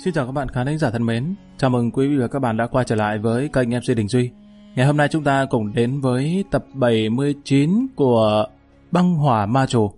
Xin chào các bạn khán thính giả thân mến. Chào mừng quý vị và các bạn đã quay trở lại với kênh MC Đình Duy. Ngày hôm nay chúng ta cùng đến với tập 79 của Băng Hỏa Ma Chủ.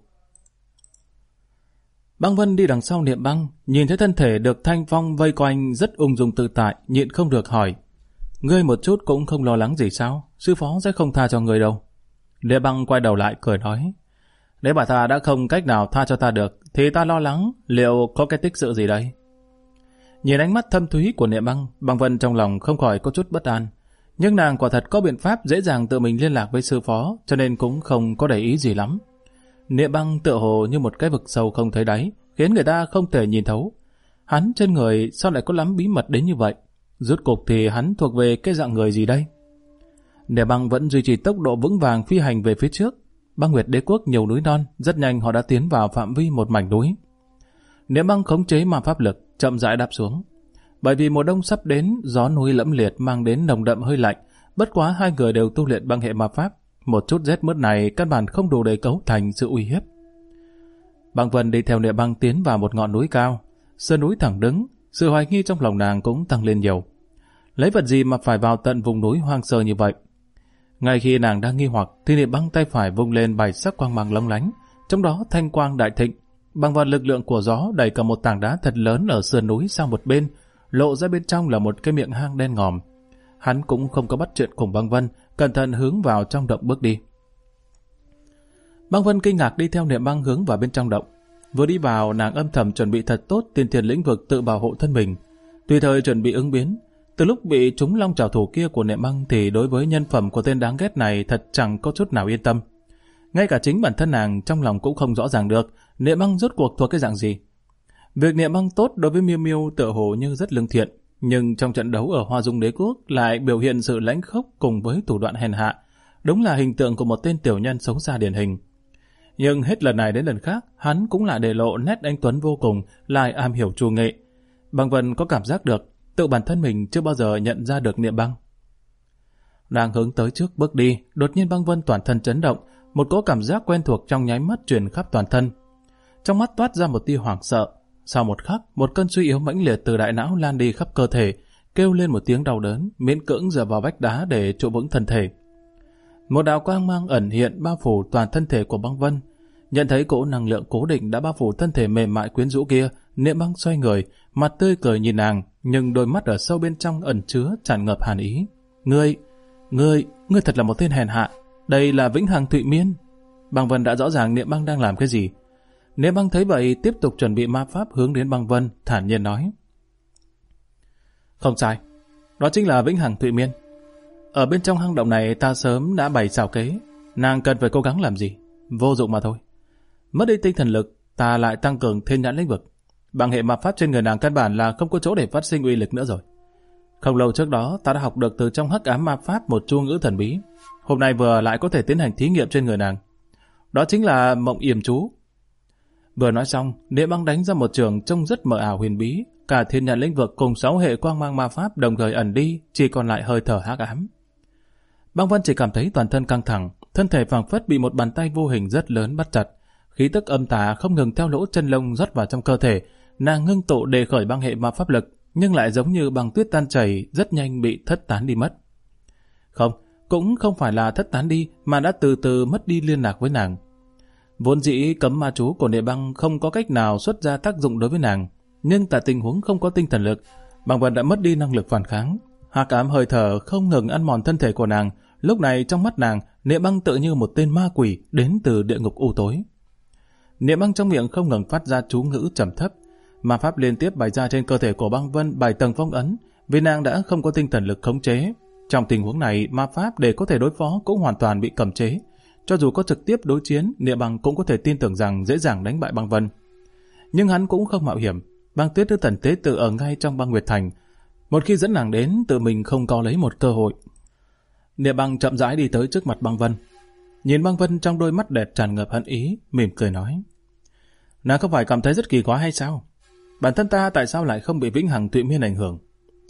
Băng Vân đi đằng sau Niệm Băng, nhìn thấy thân thể được Thanh Phong vây quanh rất ung dung tự tại, nhịn không được hỏi: "Ngươi một chút cũng không lo lắng gì sao? Sư phó sẽ không tha cho ngươi đâu." Niệm Băng quay đầu lại cười nói: "Nếu bà ta đã không cách nào tha cho ta được, thì ta lo lắng liệu có cái tích sự gì đây?" Nhìn ánh mắt thâm thúy của Niệm Băng, Băng Vân trong lòng không khỏi có chút bất an. Nhưng nàng quả thật có biện pháp dễ dàng tự mình liên lạc với sư phó, cho nên cũng không có để ý gì lắm. Niệm Băng tựa hồ như một cái vực sâu không thấy đáy, khiến người ta không thể nhìn thấu. Hắn trên người sao lại có lắm bí mật đến như vậy? Rốt cục thì hắn thuộc về cái dạng người gì đây? Niệm Băng vẫn duy trì tốc độ vững vàng phi hành về phía trước. Băng Nguyệt Đế quốc nhiều núi non, rất nhanh họ đã tiến vào phạm vi một mảnh núi. Niệm Băng khống chế ma pháp lực, chậm rãi đáp xuống. Bởi vì mùa đông sắp đến, gió núi lẫm liệt mang đến nồng đậm hơi lạnh, bất quá hai người đều tu luyện băng hệ ma pháp, một chút rét mướt này căn bản không đủ để cấu thành sự uy hiếp. Băng Vân đi theo Niệm Băng tiến vào một ngọn núi cao, sơn núi thẳng đứng, sự hoài nghi trong lòng nàng cũng tăng lên nhiều. Lấy vật gì mà phải vào tận vùng núi hoang sơ như vậy? Ngay khi nàng đang nghi hoặc, thì Niệm Băng tay phải vung lên bảy sắc quang mang lóng lánh, trong đó thanh quang đại thịnh. Bằng vào lực lượng của gió đẩy cả một tảng đá thật lớn ở sườn núi sang một bên, lộ ra bên trong là một cái miệng hang đen ngòm. Hắn cũng không có bắt chuyện cùng Băng Vân, cẩn thận hướng vào trong động bước đi. Băng Vân kinh ngạc đi theo Niệm Băng hướng vào bên trong động. Vừa đi vào, nàng âm thầm chuẩn bị thật tốt tiên thiên lĩnh vực tự bảo hộ thân mình, tùy thời chuẩn bị ứng biến. Từ lúc bị trúng long trảo thủ kia của Niệm Băng thì đối với nhân phẩm của tên đáng ghét này thật chẳng có chút nào yên tâm. Ngay cả chính bản thân nàng trong lòng cũng không rõ ràng được Niệm Băng rốt cuộc thuộc cái dạng gì. Việc Niệm Băng tốt đối với Miêu Miêu tựa hồ như rất lương thiện, nhưng trong trận đấu ở Hoa Dung Đế Quốc lại biểu hiện sự lãnh khốc cùng với thủ đoạn hèn hạ, đúng là hình tượng của một tên tiểu nhân xấu xa điển hình. Nhưng hết lần này đến lần khác, hắn cũng lại để lộ nét anh tuấn vô cùng, lại am hiểu trù nghệ. Băng Vân có cảm giác được tự bản thân mình chưa bao giờ nhận ra được Niệm Băng. Đang hướng tới trước bước đi, đột nhiên Băng Vân toàn thân chấn động, một cỗ cảm giác quen thuộc trong nháy mắt truyền khắp toàn thân. Trong mắt toát ra một tia hoảng sợ. Sau một khắc, một cơn suy yếu mãnh liệt từ đại não lan đi khắp cơ thể, kêu lên một tiếng đau đớn, miễn cưỡng dựa vào vách đá để trụ vững thân thể. Một đạo quang mang ẩn hiện bao phủ toàn thân thể của Băng Vân. Nhận thấy cỗ năng lượng cố định đã bao phủ thân thể mềm mại quyến rũ kia, Niệm Băng xoay người, mặt tươi cười nhìn nàng, nhưng đôi mắt ở sâu bên trong ẩn chứa tràn ngập hàn ý. Ngươi thật là một tên hèn hạ. Đây là Vĩnh Hằng Thụy Miên. Băng Vân đã rõ ràng Niệm Băng đang làm cái gì. Niệm Băng thấy vậy tiếp tục chuẩn bị ma pháp hướng đến Băng Vân, thản nhiên nói: "Không sai, đó chính là Vĩnh Hằng Thụy Miên. Ở bên trong hang động này ta sớm đã bày xảo kế, nàng cần phải cố gắng làm gì? Vô dụng mà thôi. Mất đi tinh thần lực, ta lại tăng cường thiên nhãn lĩnh vực. Bằng hệ ma pháp trên người nàng căn bản là không có chỗ để phát sinh uy lực nữa rồi. Không lâu trước đó ta đã học được từ trong hắc ám ma pháp một chu ngữ thần bí. Hôm nay vừa lại có thể tiến hành thí nghiệm trên người nàng. Đó chính là mộng yểm chú." Vừa nói xong, Niệm Băng đánh ra một trường trông rất mờ ảo huyền bí, cả thiên nhãn lĩnh vực cùng 6 hệ quang mang ma pháp đồng thời ẩn đi, chỉ còn lại hơi thở hắc ám. Băng Vân chỉ cảm thấy toàn thân căng thẳng, thân thể phảng phất bị một bàn tay vô hình rất lớn bắt chặt, khí tức âm tà không ngừng theo lỗ chân lông rót vào trong cơ thể, nàng ngưng tụ để khởi băng hệ ma pháp lực, nhưng lại giống như băng tuyết tan chảy, rất nhanh bị thất tán đi mất. Không, cũng không phải là thất tán đi, mà đã từ từ mất đi liên lạc với nàng. Vốn dĩ cấm ma chú của Niệm Băng không có cách nào xuất ra tác dụng đối với nàng, nhưng tại tình huống không có tinh thần lực, Băng Vân đã mất đi năng lực phản kháng. Hắc ám hơi thở không ngừng ăn mòn thân thể của nàng. Lúc này trong mắt nàng, Niệm Băng tự như một tên ma quỷ đến từ địa ngục u tối. Niệm Băng trong miệng không ngừng phát ra chú ngữ trầm thấp, ma pháp liên tiếp bày ra trên cơ thể của Băng Vân 7 tầng phong ấn, vì nàng đã không có tinh thần lực khống chế. Trong tình huống này, ma pháp để có thể đối phó cũng hoàn toàn bị cầm chế. Cho dù có trực tiếp đối chiến, Niệm Băng cũng có thể tin tưởng rằng dễ dàng đánh bại Băng Vân. Nhưng hắn cũng không mạo hiểm. Băng Tuyết Nữ Thần tế tự ở ngay trong Băng Nguyệt Thành. Một khi dẫn nàng đến, tự mình không có lấy một cơ hội. Niệm Băng chậm rãi đi tới trước mặt Băng Vân. Nhìn Băng Vân trong đôi mắt đẹp tràn ngập hận ý, mỉm cười nói: "Nàng không phải cảm thấy rất kỳ quái hay sao? Bản thân ta tại sao lại không bị Vĩnh Hằng Thụy Miên ảnh hưởng?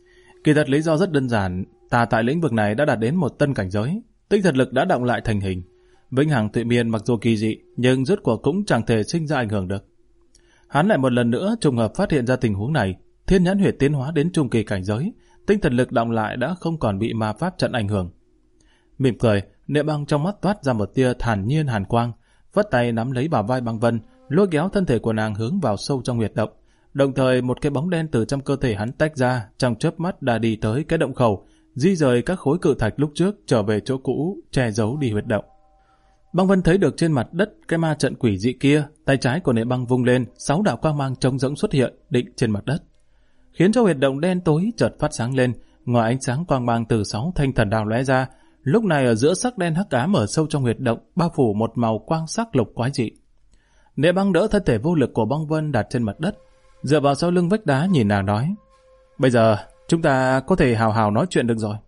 Kỳ thật lý do rất đơn giản, ta tại lĩnh vực này đã đạt đến một tân cảnh giới, tinh thần lực đã động lại thành hình. Vĩnh Hằng Thụy Miên mặc dù kỳ dị, nhưng rốt cuộc cũng chẳng thể sinh ra ảnh hưởng được." Hắn lại một lần nữa trùng hợp phát hiện ra tình huống này, Thiên nhãn huyệt tiến hóa đến trung kỳ cảnh giới, tinh thần lực động lại đã không còn bị ma pháp trận ảnh hưởng. Mỉm cười, Niệm Băng trong mắt toát ra một tia thản nhiên hàn quang, vất tay nắm lấy bả vai Băng Vân, lôi kéo thân thể của nàng hướng vào sâu trong huyệt động. Đồng thời một cái bóng đen từ trong cơ thể hắn tách ra, trong chớp mắt đã đi tới cái động khẩu, di rời các khối cự thạch lúc trước trở về chỗ cũ, che giấu đi huyệt động. Băng Vân thấy được trên mặt đất cái ma trận quỷ dị kia, tay trái của Niệm Băng vung lên, 6 đạo quang mang trống rỗng xuất hiện, định trên mặt đất, khiến cho huyệt động đen tối chợt phát sáng lên. Ngoài ánh sáng quang mang từ 6 thanh thần đao lóe ra, lúc này ở giữa sắc đen hắc ám ở sâu trong huyệt động bao phủ một màu quang sắc lục quái dị. Niệm Băng đỡ thân thể vô lực của Băng Vân đặt trên mặt đất, dựa vào sau lưng vách đá nhìn nàng nói: "Bây giờ chúng ta có thể hào hào nói chuyện được rồi."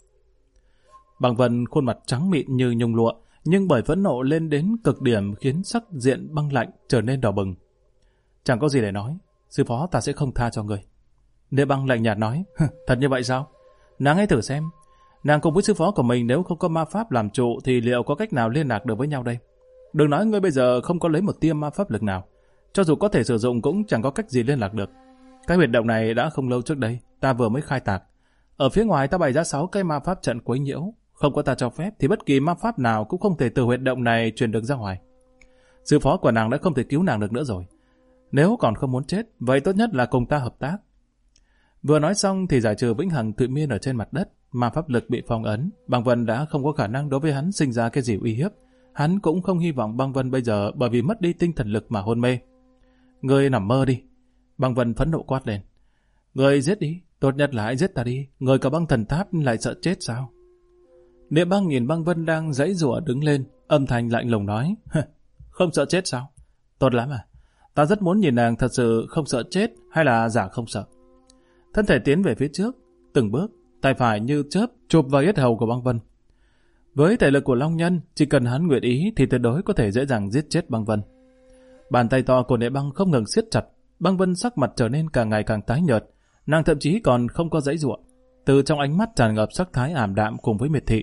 Băng Vân khuôn mặt trắng mịn như nhung lụa, nhưng bởi phẫn nộ lên đến cực điểm khiến sắc diện băng lạnh trở nên đỏ bừng. "Chẳng có gì để nói, sư phó ta sẽ không tha cho người." Niệm Băng lạnh nhạt nói: "Thật như vậy sao? Nàng hãy thử xem, nàng cùng với sư phó của mình nếu không có ma pháp làm trụ thì liệu có cách nào liên lạc được với nhau đây? Đừng nói ngươi bây giờ không có lấy một tia ma pháp lực nào, cho dù có thể sử dụng cũng chẳng có cách gì liên lạc được. Cái huyệt động này đã không lâu trước đây ta vừa mới khai tạc. Ở phía ngoài ta bày ra 6 cái ma pháp trận quấy nhiễu, không có ta cho phép thì bất kỳ ma pháp nào cũng không thể từ huyệt động này truyền được ra ngoài. Sư phó của nàng đã không thể cứu nàng được nữa rồi. Nếu còn không muốn chết, vậy tốt nhất là cùng ta hợp tác." Vừa nói xong thì giải trừ vĩnh hằng tự miên ở trên mặt đất, ma pháp lực bị phong ấn, Băng Vân đã không có khả năng đối với hắn sinh ra cái gì uy hiếp. Hắn cũng không hy vọng Băng Vân bây giờ bởi vì mất đi tinh thần lực mà hôn mê. "Ngươi nằm mơ đi!" Băng Vân phẫn nộ quát lên. "Ngươi giết đi, tốt nhất là hãy giết ta đi, người cả băng thần tháp lại sợ chết sao?" Niệm Băng nhìn Băng Vân đang giãy giụa đứng lên, âm thanh lạnh lùng nói: "Không sợ chết sao? Tốt lắm à, ta rất muốn nhìn nàng thật sự không sợ chết hay là giả không sợ." Thân thể tiến về phía trước, từng bước, tay phải như chớp chụp vào yết hầu của Băng Vân. Với thể lực của Long Nhân, chỉ cần hắn nguyện ý thì tuyệt đối có thể dễ dàng giết chết Băng Vân. Bàn tay to của Niệm Băng không ngừng siết chặt, Băng Vân sắc mặt trở nên càng ngày càng tái nhợt, nàng thậm chí còn không có giãy giụa, từ trong ánh mắt tràn ngập sắc thái ảm đạm cùng với miệt thị.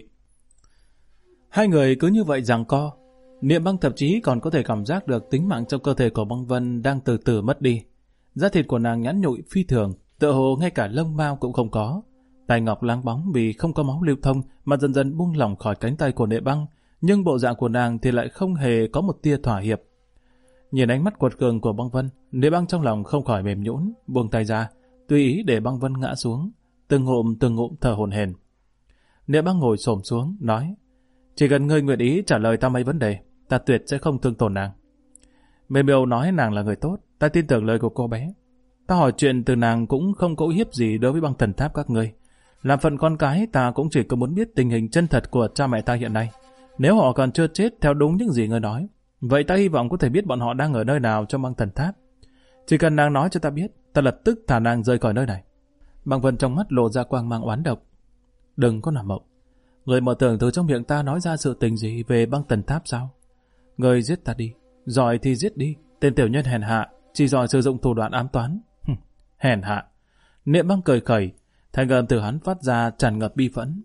Hai người cứ như vậy giằng co, Niệm Băng thậm chí còn có thể cảm giác được tính mạng trong cơ thể của Băng Vân đang từ từ mất đi. Da thịt của nàng nhẵn nhụi phi thường, tựa hồ ngay cả lông mao cũng không có. Tay ngọc láng bóng vì không có máu lưu thông mà dần dần buông lỏng khỏi cánh tay của Niệm Băng, nhưng bộ dạng của nàng thì lại không hề có một tia thỏa hiệp. Nhìn ánh mắt quật cường của Băng Vân, Niệm Băng trong lòng không khỏi mềm nhũn, buông tay ra, tùy ý để Băng Vân ngã xuống, từng ngụm thở hổn hển. Niệm Băng ngồi xổm xuống, nói: "Chỉ cần ngươi nguyện ý trả lời ta mấy vấn đề, ta tuyệt sẽ không thương tổn nàng." Mềm miều nói nàng là người tốt, ta tin tưởng lời của cô bé. Ta hỏi chuyện từ nàng cũng không có uy hiếp gì đối với băng thần tháp các ngươi. Làm phận con cái ta cũng chỉ có muốn biết tình hình chân thật của cha mẹ ta hiện nay. Nếu họ còn chưa chết theo đúng những gì ngươi nói, vậy ta hy vọng có thể biết bọn họ đang ở nơi nào trong băng thần tháp. Chỉ cần nàng nói cho ta biết, ta lập tức thả nàng rời khỏi nơi này. Băng Vân trong mắt lộ ra quang mang oán độc. Đừng có nằm mộng. Người mơ tưởng từ trong miệng ta nói ra sự tình gì về băng thần tháp sao? Người giết ta đi, giỏi thì giết đi. Tên tiểu nhân hèn hạ, chỉ giỏi sử dụng thủ đoạn ám toán. Hèn hạ. Niệm Băng cười khẩy, thanh âm từ hắn phát ra tràn ngập bi phẫn.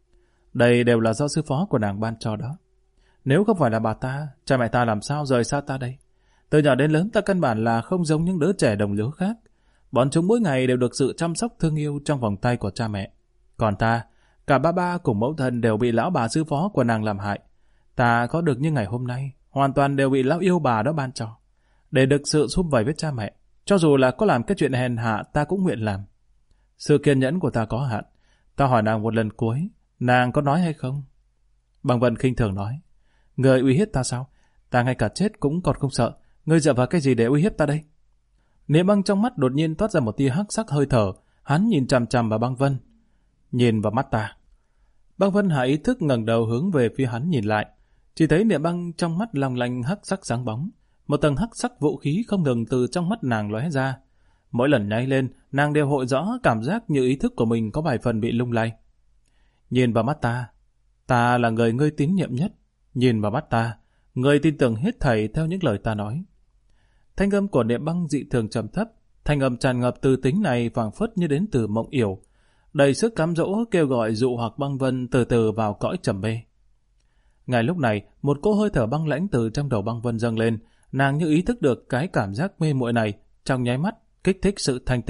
Đây đều là do sư phó của nàng ban cho đó. Nếu không phải là bà ta, cha mẹ ta làm sao rời xa ta đây? Từ nhỏ đến lớn ta căn bản là không giống những đứa trẻ đồng lứa khác. Bọn chúng mỗi ngày đều được sự chăm sóc thương yêu trong vòng tay của cha mẹ. Còn ta, cả ba cùng mẫu thân đều bị lão bà sư phó của nàng làm hại. Ta có được như ngày hôm nay, hoàn toàn đều bị lão yêu bà đó ban cho. Để được sự sum vầy với cha mẹ, cho dù là có làm cái chuyện hèn hạ ta cũng nguyện làm. Sự kiên nhẫn của ta có hạn. Ta hỏi nàng một lần cuối, nàng có nói hay không? Băng Vân khinh thường nói: Người uy hiếp ta sao? Ta ngay cả chết cũng còn không sợ. Ngươi dựa vào cái gì để uy hiếp ta đây? Niệm Băng trong mắt đột nhiên toát ra một tia hắc sắc hơi thở. Hắn nhìn chằm chằm vào Băng Vân. Nhìn vào mắt ta. Băng Vân hạ ý thức ngẩng đầu hướng về phía hắn nhìn lại. Chỉ thấy Niệm Băng trong mắt long lanh hắc sắc sáng bóng. Một tầng hắc sắc vũ khí không ngừng từ trong mắt nàng lóe ra. Mỗi lần nháy lên, nàng đều hội rõ cảm giác như ý thức của mình có vài phần bị lung lay. Nhìn vào mắt ta. Ta là người ngươi tín nhiệm nhất. Nhìn vào mắt ta. Ngươi tin tưởng hết thảy theo những lời ta nói. Thanh âm của Niệm Băng dị thường trầm thấp. Thanh âm tràn ngập từ tính này phảng phất như đến từ mộng yểu. Đầy sức cám dỗ kêu gọi dụ hoặc Băng Vân từ từ vào cõi trầm mê. Ngay lúc này, một cỗ hơi thở băng lãnh từ trong đầu Băng Vân dâng lên. Nàng như ý thức được cái cảm giác mê muội này, trong nháy mắt kích thích sự thanh tĩnh,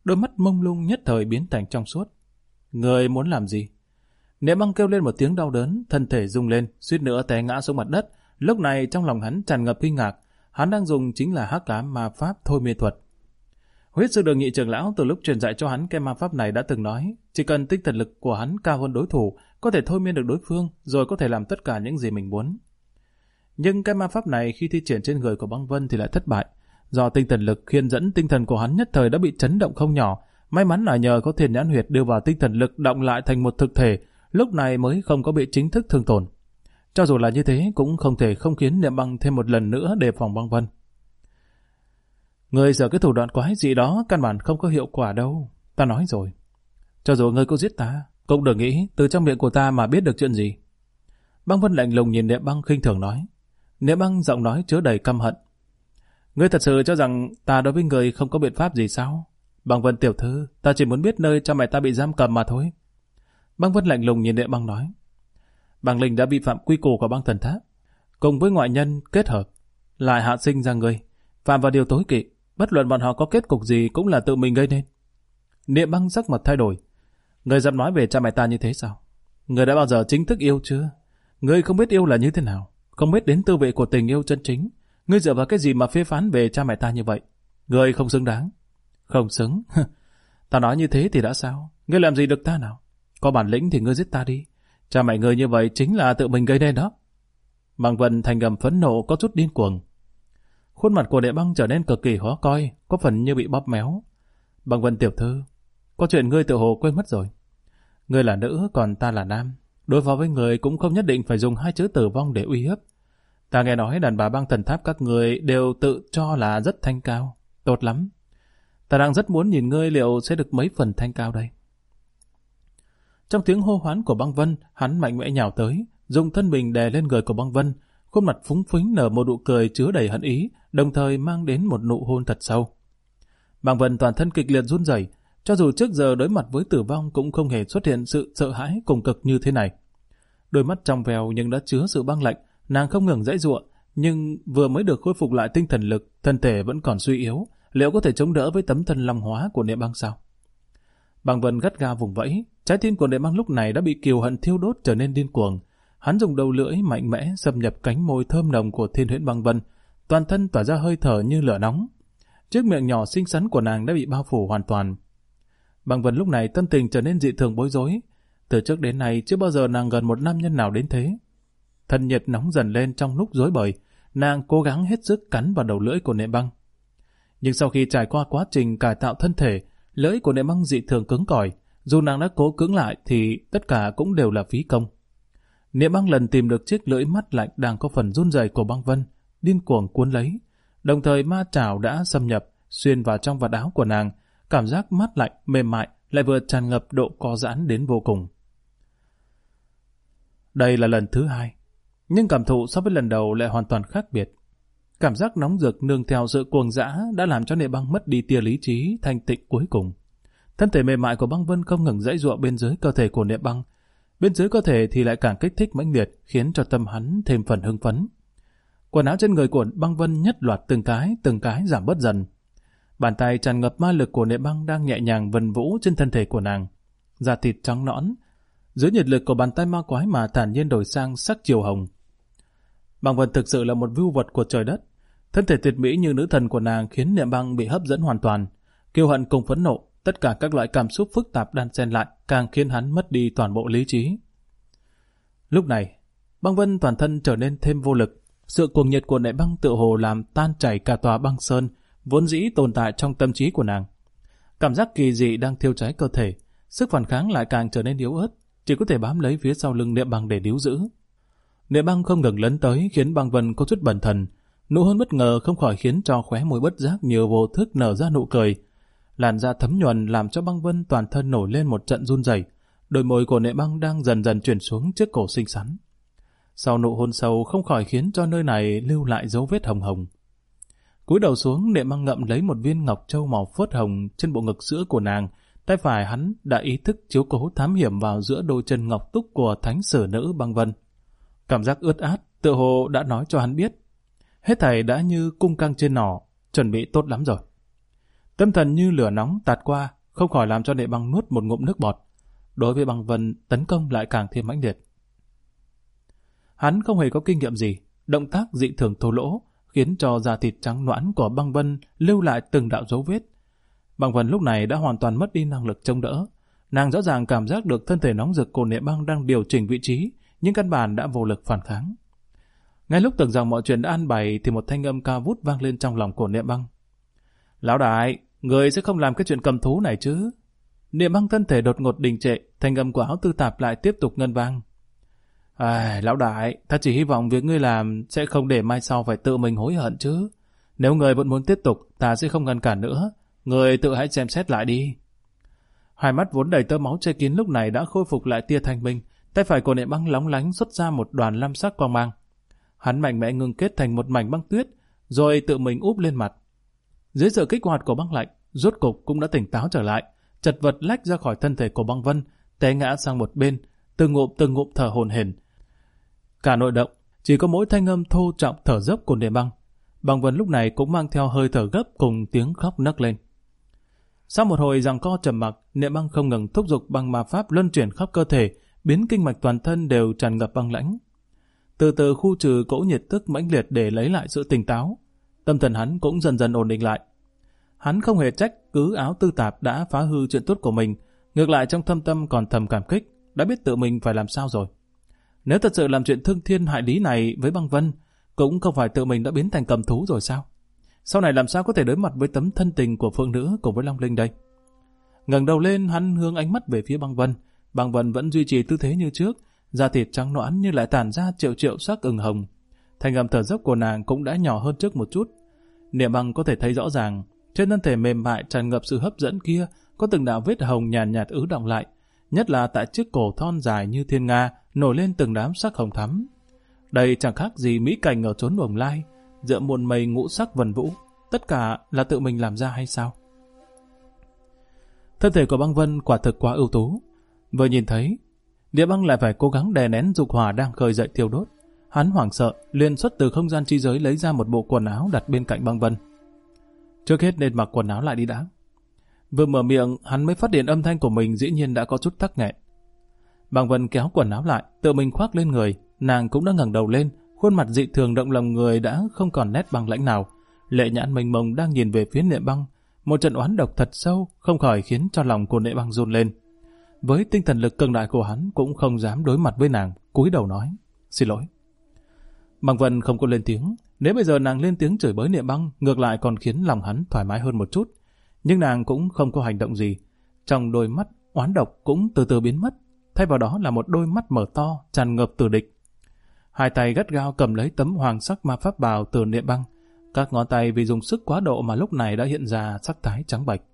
đôi mắt mông lung nhất thời biến thành trong suốt. Người muốn làm gì? Niệm Băng kêu lên một tiếng đau đớn, thân thể rung lên, suýt nữa té ngã xuống mặt đất. Lúc này trong lòng hắn tràn ngập kinh ngạc, hắn đang dùng chính là hắc ám ma pháp thôi miên thuật. Huyết Sư Đường Nhị trưởng lão từ lúc truyền dạy cho hắn cái ma pháp này đã từng nói, chỉ cần tinh thần lực của hắn cao hơn đối thủ, có thể thôi miên được đối phương, rồi có thể làm tất cả những gì mình muốn. Nhưng cái ma pháp này khi thi triển trên người của Băng Vân thì lại thất bại. Do tinh thần lực khiên dẫn tinh thần của hắn nhất thời đã bị chấn động không nhỏ, may mắn là nhờ có Thiên Nhãn Huyệt đưa vào tinh thần lực động lại thành một thực thể, lúc này mới không có bị chính thức thương tổn. Cho dù là như thế cũng không thể không khiến Niệm Băng thêm một lần nữa đề phòng Băng Vân. Ngươi giờ cái thủ đoạn quái dị đó căn bản không có hiệu quả đâu. Ta nói rồi. Cho dù ngươi có giết ta, cũng đừng nghĩ từ trong miệng của ta mà biết được chuyện gì. Băng Vân lạnh lùng nhìn Niệm Băng khinh thường nói. Niệm Băng giọng nói chứa đầy căm hận. Ngươi thật sự cho rằng ta đối với ngươi không có biện pháp gì sao? Băng Vân tiểu thư, ta chỉ muốn biết nơi cha mẹ ta bị giam cầm mà thôi. Băng Vân lạnh lùng nhìn Niệm Băng nói. Băng Linh đã vi phạm quy củ của băng thần tháp, cùng với ngoại nhân kết hợp, lại hạ sinh ra ngươi, phạm vào điều tối kỵ, bất luận bọn họ có kết cục gì cũng là tự mình gây nên. Niệm Băng sắc mặt thay đổi. Ngươi dám nói về cha mẹ ta như thế sao? Ngươi đã bao giờ chính thức yêu chưa? Ngươi không biết yêu là như thế nào, không biết đến tư vị của tình yêu chân chính. Ngươi dựa vào cái gì mà phê phán về cha mẹ ta như vậy? Ngươi không xứng đáng. Không xứng? Ta nói như thế thì đã sao? Ngươi làm gì được ta nào? Có bản lĩnh thì ngươi giết ta đi. Cha mẹ ngươi như vậy chính là tự mình gây nên đó. Băng Vân thành gầm phẫn nộ có chút điên cuồng. Khuôn mặt của Niệm Băng trở nên cực kỳ khó coi, có phần như bị bóp méo. Băng Vân tiểu thư, có chuyện ngươi tự hồ quên mất rồi. Ngươi là nữ, còn ta là nam. Đối phó với người cũng không nhất định phải dùng hai chữ tử vong để uy hiếp. Ta nghe nói đàn bà băng thần tháp các người đều tự cho là rất thanh cao. Tốt lắm. Ta đang rất muốn nhìn ngươi liệu sẽ được mấy phần thanh cao đây. Trong tiếng hô hoán của Băng Vân, hắn mạnh mẽ nhào tới, dùng thân mình đè lên người của Băng Vân, khuôn mặt phúng phính nở một nụ cười chứa đầy hận ý, đồng thời mang đến một nụ hôn thật sâu. Băng Vân toàn thân kịch liệt run rẩy, cho dù trước giờ đối mặt với tử vong cũng không hề xuất hiện sự sợ hãi cùng cực như thế này. Đôi mắt trong veo nhưng đã chứa sự băng lạnh, nàng không ngừng giãy giụa, nhưng vừa mới được khôi phục lại tinh thần lực, thân thể vẫn còn suy yếu, liệu có thể chống đỡ với tấm thân long hóa của Niệm Băng sao? Băng Vân gắt gao vùng vẫy, trái tim của Niệm Băng lúc này đã bị kiều hận thiêu đốt trở nên điên cuồng. Hắn dùng đầu lưỡi mạnh mẽ xâm nhập cánh môi thơm nồng của Thiên Huyễn Băng Vân, toàn thân tỏa ra hơi thở như lửa nóng. Chiếc miệng nhỏ xinh xắn của nàng đã bị bao phủ hoàn toàn. Băng Vân lúc này tâm tình trở nên dị thường bối rối. Từ trước đến nay chưa bao giờ nàng gần một nam nhân nào đến thế. Thân nhiệt nóng dần lên trong lúc rối bời, nàng cố gắng hết sức cắn vào đầu lưỡi của Niệm Băng. Nhưng sau khi trải qua quá trình cải tạo thân thể, lưỡi của Niệm Băng dị thường cứng cỏi, dù nàng đã cố cưỡng lại thì tất cả cũng đều là phí công. Niệm Băng lần tìm được chiếc lưỡi mắt lạnh đang có phần run rẩy của Băng Vân, điên cuồng cuốn lấy, đồng thời ma trảo đã xâm nhập xuyên vào trong vạt áo của nàng, cảm giác mát lạnh mềm mại lại vừa tràn ngập độ co giãn đến vô cùng. Đây là lần thứ hai, nhưng cảm thụ so với lần đầu lại hoàn toàn khác biệt. Cảm giác nóng rực nương theo sự cuồng dã đã làm cho Niệm Băng mất đi tia lý trí thanh tịnh cuối cùng. Thân thể mềm mại của Băng Vân không ngừng giãy giụa bên dưới cơ thể của Niệm Băng, bên dưới cơ thể thì lại càng kích thích mãnh liệt, khiến cho tâm hắn thêm phần hưng phấn. Quần áo trên người của Băng Vân nhất loạt từng cái giảm bớt dần. Bàn tay tràn ngập ma lực của Niệm Băng đang nhẹ nhàng vần vũ trên thân thể của nàng, da thịt trắng nõn, dưới nhiệt lực của bàn tay ma quái mà thản nhiên đổi sang sắc chiều hồng. Băng Vân thực sự là một vưu vật của trời đất. Thân thể tuyệt mỹ như nữ thần của nàng khiến Niệm Băng bị hấp dẫn hoàn toàn. Kiêu hận cùng phẫn nộ, tất cả các loại cảm xúc phức tạp đan xen lại, càng khiến hắn mất đi toàn bộ lý trí. Lúc này, Băng Vân toàn thân trở nên thêm vô lực. Sự cuồng nhiệt của Niệm Băng tựa hồ làm tan chảy cả tòa băng sơn vốn dĩ tồn tại trong tâm trí của nàng. Cảm giác kỳ dị đang thiêu cháy cơ thể, sức phản kháng lại càng trở nên yếu ớt, chỉ có thể bám lấy phía sau lưng Niệm Băng để níu giữ. Niệm Băng không ngừng lấn tới khiến Băng Vân có chút bần thần. Nụ hôn bất ngờ không khỏi khiến cho khóe môi bất giác nhiều vô thức nở ra nụ cười. Làn da thấm nhuần làm cho Băng Vân toàn thân nổi lên một trận run rẩy. Đôi môi của Niệm Băng đang dần dần chuyển xuống trước cổ xinh xắn. Sau nụ hôn sâu không khỏi khiến cho nơi này lưu lại dấu vết hồng hồng. Cúi đầu xuống, Niệm Băng ngậm lấy một viên ngọc châu màu phớt hồng trên bộ ngực sữa của nàng. Tay phải hắn đã ý thức chiếu cố thám hiểm vào giữa đôi chân ngọc túc của thánh sử nữ Băng Vân. Cảm giác ướt át, tựa hồ đã nói cho hắn biết. Hết thảy đã như cung căng trên nỏ, chuẩn bị tốt lắm rồi. Tâm thần như lửa nóng tạt qua, không khỏi làm cho Niệm Băng nuốt một ngụm nước bọt. Đối với Băng Vân, tấn công lại càng thêm mãnh liệt. Hắn không hề có kinh nghiệm gì, động tác dị thường thô lỗ, khiến cho da thịt trắng nõn của Băng Vân lưu lại từng đạo dấu vết. Băng Vân lúc này đã hoàn toàn mất đi năng lực chống đỡ. Nàng rõ ràng cảm giác được thân thể nóng rực của Niệm Băng đang điều chỉnh vị trí, nhưng căn bản đã vô lực phản kháng. Ngay lúc tưởng rằng mọi chuyện đã an bày thì một thanh âm cao vút vang lên trong lòng của Niệm Băng. Lão đại, người sẽ không làm cái chuyện cầm thú này chứ? Niệm Băng thân thể đột ngột đình trệ, thanh âm của Áo Tư Tạp lại tiếp tục ngân vang. Lão đại, ta chỉ hy vọng việc ngươi làm sẽ không để mai sau phải tự mình hối hận chứ. Nếu người vẫn muốn tiếp tục, ta sẽ không ngăn cản nữa. Người tự hãy xem xét lại đi. Hai mắt vốn đầy tơ máu che kín lúc này đã khôi phục lại tia thanh minh. Tay phải của Niệm Băng lóng lánh xuất ra một đoàn lam sắc quang mang. Hắn mạnh mẽ ngưng kết thành một mảnh băng tuyết, rồi tự mình úp lên mặt. Dưới sự kích hoạt của băng lạnh, rốt cục cũng đã tỉnh táo trở lại, chật vật lách ra khỏi thân thể của Băng Vân, té ngã sang một bên, từng ngụm thở hổn hển. Cả nội động, chỉ có mỗi thanh âm thô trọng thở dốc của Niệm Băng. Băng Vân lúc này cũng mang theo hơi thở gấp cùng tiếng khóc nấc lên. Sau một hồi giằng co trầm mặc, Niệm Băng không ngừng thúc giục băng ma pháp luân chuyển khắp cơ thể, biến kinh mạch toàn thân đều tràn ngập băng lãnh. Từ từ khu trừ cỗ nhiệt tức mãnh liệt để lấy lại sự tỉnh táo. Tâm thần hắn cũng dần dần ổn định lại. Hắn không hề trách cứ Áo Tư Tạp đã phá hư chuyện tốt của mình, ngược lại trong thâm tâm còn thầm cảm kích, đã biết tự mình phải làm sao rồi. Nếu thật sự làm chuyện thương thiên hại lý này với Băng Vân, cũng không phải tự mình đã biến thành cầm thú rồi sao? Sau này làm sao có thể đối mặt với tấm thân tình của phượng nữ cùng với Long Linh đây? Ngẩng đầu lên, hắn hướng ánh mắt về phía Băng Vân. Băng Vân vẫn duy trì tư thế như trước, da thịt trắng nõn như lại tản ra triệu sắc ửng hồng. Thanh âm thở dốc của nàng cũng đã nhỏ hơn trước một chút. Niệm Băng có thể thấy rõ ràng, trên thân thể mềm mại tràn ngập sự hấp dẫn kia có từng đạo vết hồng nhàn nhạt ứ đọng lại, nhất là tại chiếc cổ thon dài như thiên nga nổi lên từng đám sắc hồng thắm. Đây chẳng khác gì mỹ cảnh ở chốn Bồng Lai, giữa muôn mây ngũ sắc vần vũ, tất cả là tự mình làm ra hay sao? Thân thể của Băng Vân quả thực quá ưu tú. Vừa nhìn thấy, Niệm Băng lại phải cố gắng đè nén dục hỏa đang khơi dậy thiêu đốt. Hắn hoảng sợ, liền xuất từ không gian chi giới lấy ra một bộ quần áo đặt bên cạnh Băng Vân. Trước hết nên mặc quần áo lại đi đã. Vừa mở miệng, hắn mới phát hiện âm thanh của mình dĩ nhiên đã có chút tắc nghẹn. Băng Vân kéo quần áo lại, tự mình khoác lên người. Nàng cũng đã ngẩng đầu lên, khuôn mặt dị thường động lòng người đã không còn nét băng lãnh nào. Lệ nhãn mênh mông đang nhìn về phía Niệm Băng. Một trận oán độc thật sâu không khỏi khiến cho lòng của Niệm Băng run lên. Với tinh thần lực cường đại của hắn cũng không dám đối mặt với nàng, cúi đầu nói: "Xin lỗi." Băng Vân không có lên tiếng. Nếu bây giờ nàng lên tiếng chửi bới Niệm Băng, ngược lại còn khiến lòng hắn thoải mái hơn một chút. Nhưng nàng cũng không có hành động gì. Trong đôi mắt oán độc cũng từ từ biến mất, thay vào đó là một đôi mắt mở to tràn ngập tử địch. Hai tay gắt gao cầm lấy tấm hoàng sắc ma pháp bào từ Niệm Băng. Các ngón tay vì dùng sức quá độ mà lúc này đã hiện ra sắc thái trắng bệch.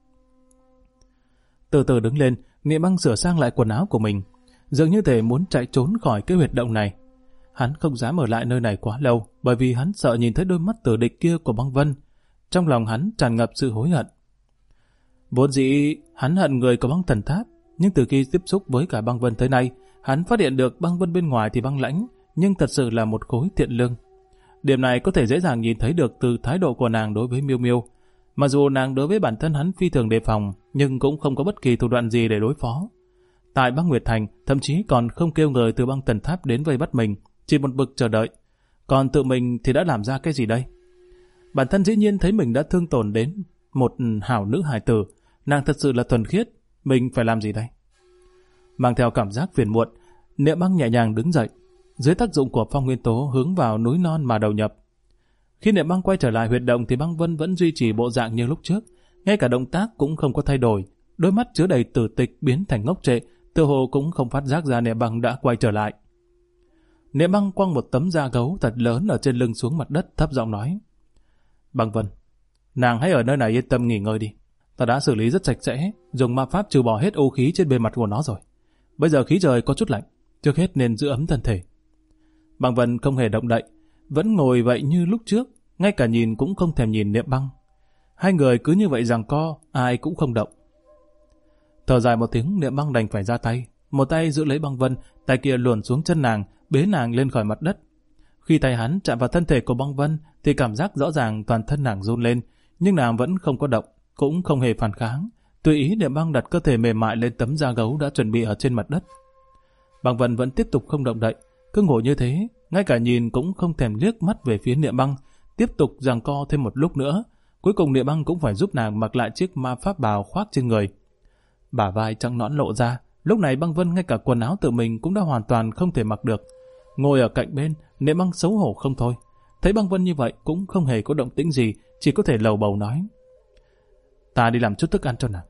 Từ từ đứng lên, Niệm Băng sửa sang lại quần áo của mình, dường như thể muốn chạy trốn khỏi cái huyệt động này. Hắn không dám ở lại nơi này quá lâu, bởi vì hắn sợ nhìn thấy đôi mắt tử địch kia của Băng Vân. Trong lòng hắn tràn ngập sự hối hận. Vốn dĩ hắn hận người của Băng Thần Tháp, nhưng từ khi tiếp xúc với cả Băng Vân tới nay, hắn phát hiện được Băng Vân bên ngoài thì băng lãnh, nhưng thật sự là một khối thiện lương. Điểm này có thể dễ dàng nhìn thấy được từ thái độ của nàng đối với Miêu Miêu. Mặc dù nàng đối với bản thân hắn phi thường đề phòng, nhưng cũng không có bất kỳ thủ đoạn gì để đối phó. Tại Băng Nguyệt Thành, thậm chí còn không kêu người từ Băng Thần Tháp đến vây bắt mình, chỉ một mực chờ đợi. Còn tự mình thì đã làm ra cái gì đây? Bản thân dĩ nhiên thấy mình đã thương tổn đến một hảo nữ hài tử, nàng thật sự là thuần khiết, mình phải làm gì đây? Mang theo cảm giác phiền muộn, Niệm Băng nhẹ nhàng đứng dậy, dưới tác dụng của phong nguyên tố hướng vào núi non mà đầu nhập. Khi Niệm Băng quay trở lại huyệt động thì Băng Vân vẫn duy trì bộ dạng như lúc trước, ngay cả động tác cũng không có thay đổi, đôi mắt chứa đầy tử tịch biến thành ngốc trệ, tựa hồ cũng không phát giác ra Niệm Băng đã quay trở lại. Niệm Băng quăng một tấm da gấu thật lớn ở trên lưng xuống mặt đất, thấp giọng nói: "Băng Vân, nàng hãy ở nơi này yên tâm nghỉ ngơi đi. Ta đã xử lý rất sạch sẽ, dùng ma pháp trừ bỏ hết ô khí trên bề mặt của nó rồi. Bây giờ khí trời có chút lạnh, trước hết nên giữ ấm thân thể." Băng Vân không hề động đậy, vẫn ngồi vậy như lúc trước, ngay cả nhìn cũng không thèm nhìn Niệm Băng. Hai người cứ như vậy giằng co, ai cũng không động. Thở dài một tiếng, Niệm Băng đành phải ra tay, một tay giữ lấy Băng Vân, tay kia luồn xuống chân nàng, bế nàng lên khỏi mặt đất. Khi tay hắn chạm vào thân thể của Băng Vân thì cảm giác rõ ràng toàn thân nàng run lên, nhưng nàng vẫn không có động, cũng không hề phản kháng, tùy ý Niệm Băng đặt cơ thể mềm mại lên tấm da gấu đã chuẩn bị ở trên mặt đất. Băng Vân vẫn tiếp tục không động đậy, cứ ngồi như thế, ngay cả nhìn cũng không thèm liếc mắt về phía Niệm Băng, tiếp tục giằng co thêm một lúc nữa. Cuối cùng Niệm Băng cũng phải giúp nàng mặc lại chiếc ma pháp bào khoác trên người. Bả vai trắng nõn lộ ra, lúc này Băng Vân ngay cả quần áo tự mình cũng đã hoàn toàn không thể mặc được. Ngồi ở cạnh bên, Niệm Băng xấu hổ không thôi. Thấy Băng Vân như vậy cũng không hề có động tĩnh gì, chỉ có thể lầu bầu nói: "Ta đi làm chút thức ăn cho nàng."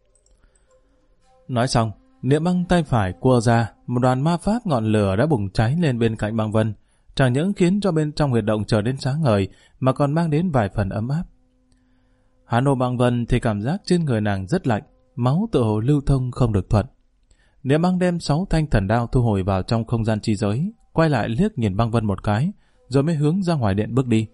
Nói xong, Niệm Băng tay phải cua ra, một đoàn ma pháp ngọn lửa đã bùng cháy lên bên cạnh Băng Vân, chẳng những khiến cho bên trong huyệt động trở nên sáng ngời, mà còn mang đến vài phần ấm áp. Hắn ôm Băng Vân thì cảm giác trên người nàng rất lạnh, máu tựa hồ lưu thông không được thuận. Niệm Băng đem 6 thanh thần đao thu hồi vào trong không gian chi giới, quay lại liếc nhìn Băng Vân một cái, rồi mới hướng ra ngoài điện bước đi.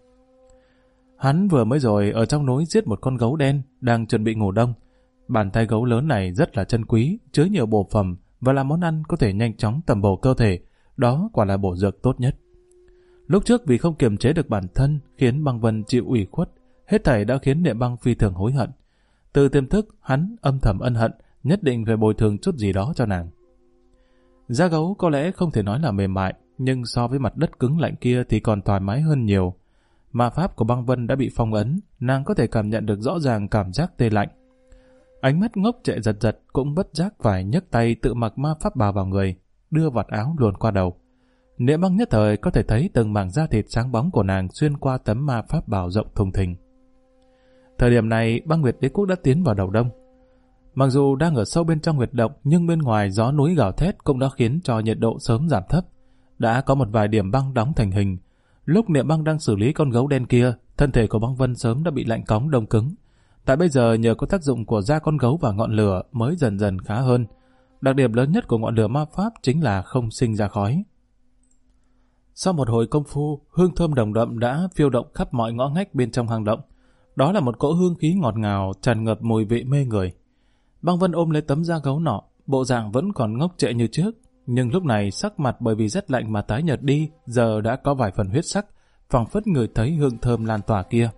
Hắn vừa mới rồi ở trong núi giết một con gấu đen đang chuẩn bị ngủ đông. Bàn tay gấu lớn này rất là chân quý, chứa nhiều bổ phẩm và là món ăn có thể nhanh chóng tầm bổ cơ thể, đó quả là bổ dược tốt nhất. Lúc trước vì không kiềm chế được bản thân khiến Băng Vân chịu ủy khuất, hết thảy đã khiến Niệm Băng phi thường hối hận. Từ tiềm thức hắn âm thầm ân hận, nhất định phải bồi thường chút gì đó cho nàng. Da gấu có lẽ không thể nói là mềm mại, nhưng so với mặt đất cứng lạnh kia thì còn thoải mái hơn nhiều. Ma pháp của Băng Vân đã bị phong ấn, nàng có thể cảm nhận được rõ ràng cảm giác tê lạnh. Ánh mắt ngốc trệ giật giật cũng bất giác phải nhấc tay tự mặc ma pháp bào vào người, đưa vạt áo luồn qua đầu. Niệm Băng nhất thời có thể thấy từng mảng da thịt sáng bóng của nàng xuyên qua tấm ma pháp bào rộng thùng thình. Thời điểm này, Băng Nguyệt Đế Quốc đã tiến vào đầu đông. Mặc dù đang ở sâu bên trong huyệt động, nhưng bên ngoài gió núi gào thét cũng đã khiến cho nhiệt độ sớm giảm thấp. Đã có một vài điểm băng đóng thành hình. Lúc Niệm Băng đang xử lý con gấu đen kia, thân thể của Băng Vân sớm đã bị lạnh cóng đông cứng. Tại bây giờ nhờ có tác dụng của da con gấu và ngọn lửa mới dần dần khá hơn. Đặc điểm lớn nhất của ngọn lửa ma pháp chính là không sinh ra khói. Sau một hồi công phu, hương thơm đồng đậm đã phiêu động khắp mọi ngõ ngách bên trong hang động. Đó là một cỗ hương khí ngọt ngào tràn ngập mùi vị mê người. Băng Vân ôm lấy tấm da gấu nọ, bộ dạng vẫn còn ngốc trệ như trước, nhưng lúc này sắc mặt bởi vì rất lạnh mà tái nhợt đi, giờ đã có vài phần huyết sắc, phảng phất ngửi thấy hương thơm lan tỏa kia.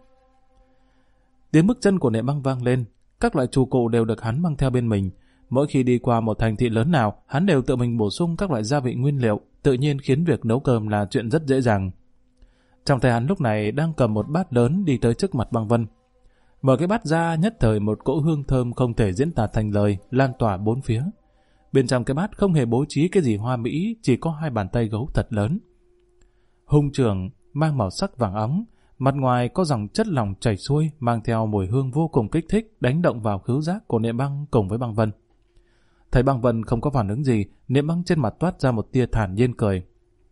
Tiếng bước chân của Niệm Băng vang lên, các loại trụ cụ đều được hắn mang theo bên mình. Mỗi khi đi qua một thành thị lớn nào, hắn đều tự mình bổ sung các loại gia vị nguyên liệu, tự nhiên khiến việc nấu cơm là chuyện rất dễ dàng. Trong tay hắn lúc này đang cầm một bát lớn đi tới trước mặt Băng Vân. Mở cái bát ra, nhất thời một cỗ hương thơm không thể diễn tả thành lời lan tỏa bốn phía. Bên trong cái bát không hề bố trí cái gì hoa mỹ, chỉ có 2 bàn tay gấu thật lớn. Hung trưởng mang màu sắc vàng óng, mặt ngoài có dòng chất lỏng chảy xuôi mang theo mùi hương vô cùng kích thích, đánh động vào khứu giác của Niệm Băng cùng với Băng Vân. Thấy Băng Vân không có phản ứng gì, Niệm Băng trên mặt toát ra một tia thản nhiên cười.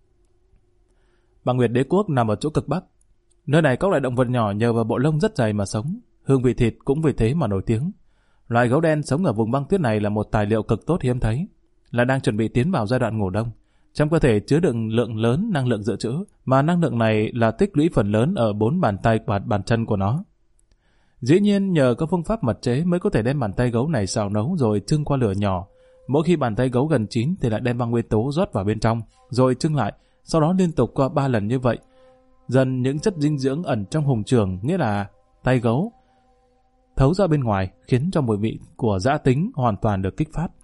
Băng Nguyệt Đế Quốc nằm ở chỗ cực bắc. Nơi này các loại động vật nhỏ nhờ vào bộ lông rất dày mà sống, hương vị thịt cũng vì thế mà nổi tiếng. Loài gấu đen sống ở vùng băng tuyết này là một tài liệu cực tốt hiếm thấy, là đang chuẩn bị tiến vào giai đoạn ngủ đông. Trong cơ thể chứa đựng lượng lớn năng lượng dự trữ, mà năng lượng này là tích lũy phần lớn ở 4 bàn tay và bàn chân của nó. Dĩ nhiên nhờ có phương pháp mật chế mới có thể đem bàn tay gấu này xào nấu rồi trưng qua lửa nhỏ. Mỗi khi bàn tay gấu gần chín thì lại đem băng nguyên tố rót vào bên trong, rồi trưng lại, sau đó liên tục qua 3 lần như vậy. Dần những chất dinh dưỡng ẩn trong hùng trưởng, nghĩa là tay gấu, thấu ra bên ngoài, khiến cho mùi vị của dã tính hoàn toàn được kích phát.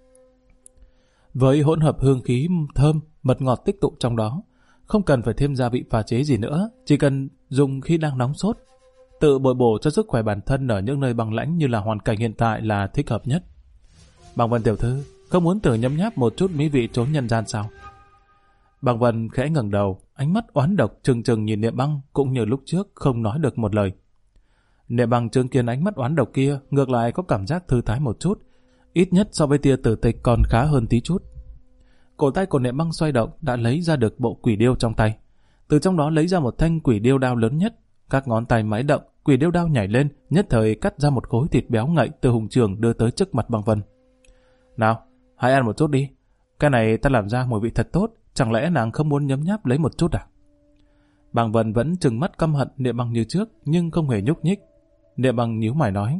Với hỗn hợp hương khí thơm, mật ngọt tích tụ trong đó, không cần phải thêm gia vị pha chế gì nữa, chỉ cần dùng khi đang nóng sốt. Tự bồi bổ cho sức khỏe bản thân ở những nơi băng lãnh như là hoàn cảnh hiện tại là thích hợp nhất. Băng Vân tiểu thư, không muốn thử nhấm nháp một chút mỹ vị trốn nhân gian sao? Băng Vân khẽ ngẩng đầu, ánh mắt oán độc trừng trừng nhìn Niệm Băng, cũng như lúc trước không nói được một lời. Niệm Băng chứng kiến ánh mắt oán độc kia, ngược lại có cảm giác thư thái một chút, ít nhất so với tia tử tịch còn khá hơn tí chút. Cổ tay của Niệm Băng xoay động đã lấy ra được bộ quỷ điêu trong tay. Từ trong đó lấy ra một thanh quỷ điêu đao lớn nhất. Các ngón tay máy động, quỷ điêu đao nhảy lên, nhất thời cắt ra một khối thịt béo ngậy từ hùng trường đưa tới trước mặt Băng Vân. Nào, hãy ăn một chút đi. Cái này ta làm ra mùi vị thật tốt, chẳng lẽ nàng không muốn nhấm nháp lấy một chút à? Băng Vân vẫn trừng mắt căm hận Niệm Băng như trước, nhưng không hề nhúc nhích. Niệm Băng nhíu mày nói: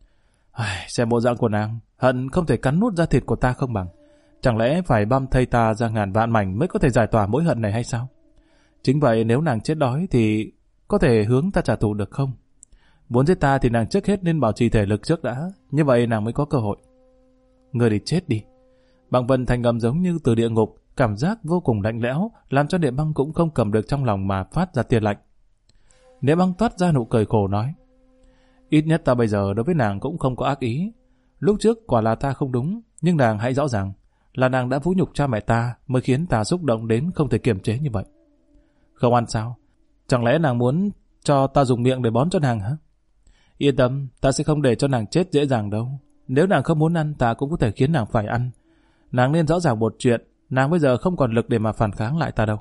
xem bộ dạng của nàng, hận không thể cắn nuốt da thịt của ta không bằng. Chẳng lẽ phải băm thây ta ra ngàn vạn mảnh mới có thể giải tỏa mối hận này hay sao? Chính vậy, nếu nàng chết đói thì có thể hướng ta trả thù được không? Muốn giết ta thì nàng trước hết nên bảo trì thể lực trước đã, như vậy nàng mới có cơ hội. Ngươi đi chết đi. Băng Vân thành ngầm giống như từ địa ngục, cảm giác vô cùng lạnh lẽo, làm cho Địa Băng cũng không cầm được trong lòng mà phát ra tia lạnh. Địa Băng toát ra nụ cười khổ nói, ít nhất ta bây giờ đối với nàng cũng không có ác ý. Lúc trước quả là ta không đúng, nhưng nàng hãy rõ ràng là nàng đã vũ nhục cha mẹ ta mới khiến ta xúc động đến không thể kiềm chế như vậy. Không ăn sao? Chẳng lẽ nàng muốn cho ta dùng miệng để bón cho nàng hả? Yên tâm, ta sẽ không để cho nàng chết dễ dàng đâu. Nếu nàng không muốn ăn, ta cũng có thể khiến nàng phải ăn. Nàng nên rõ ràng một chuyện, nàng bây giờ không còn lực để mà phản kháng lại ta đâu.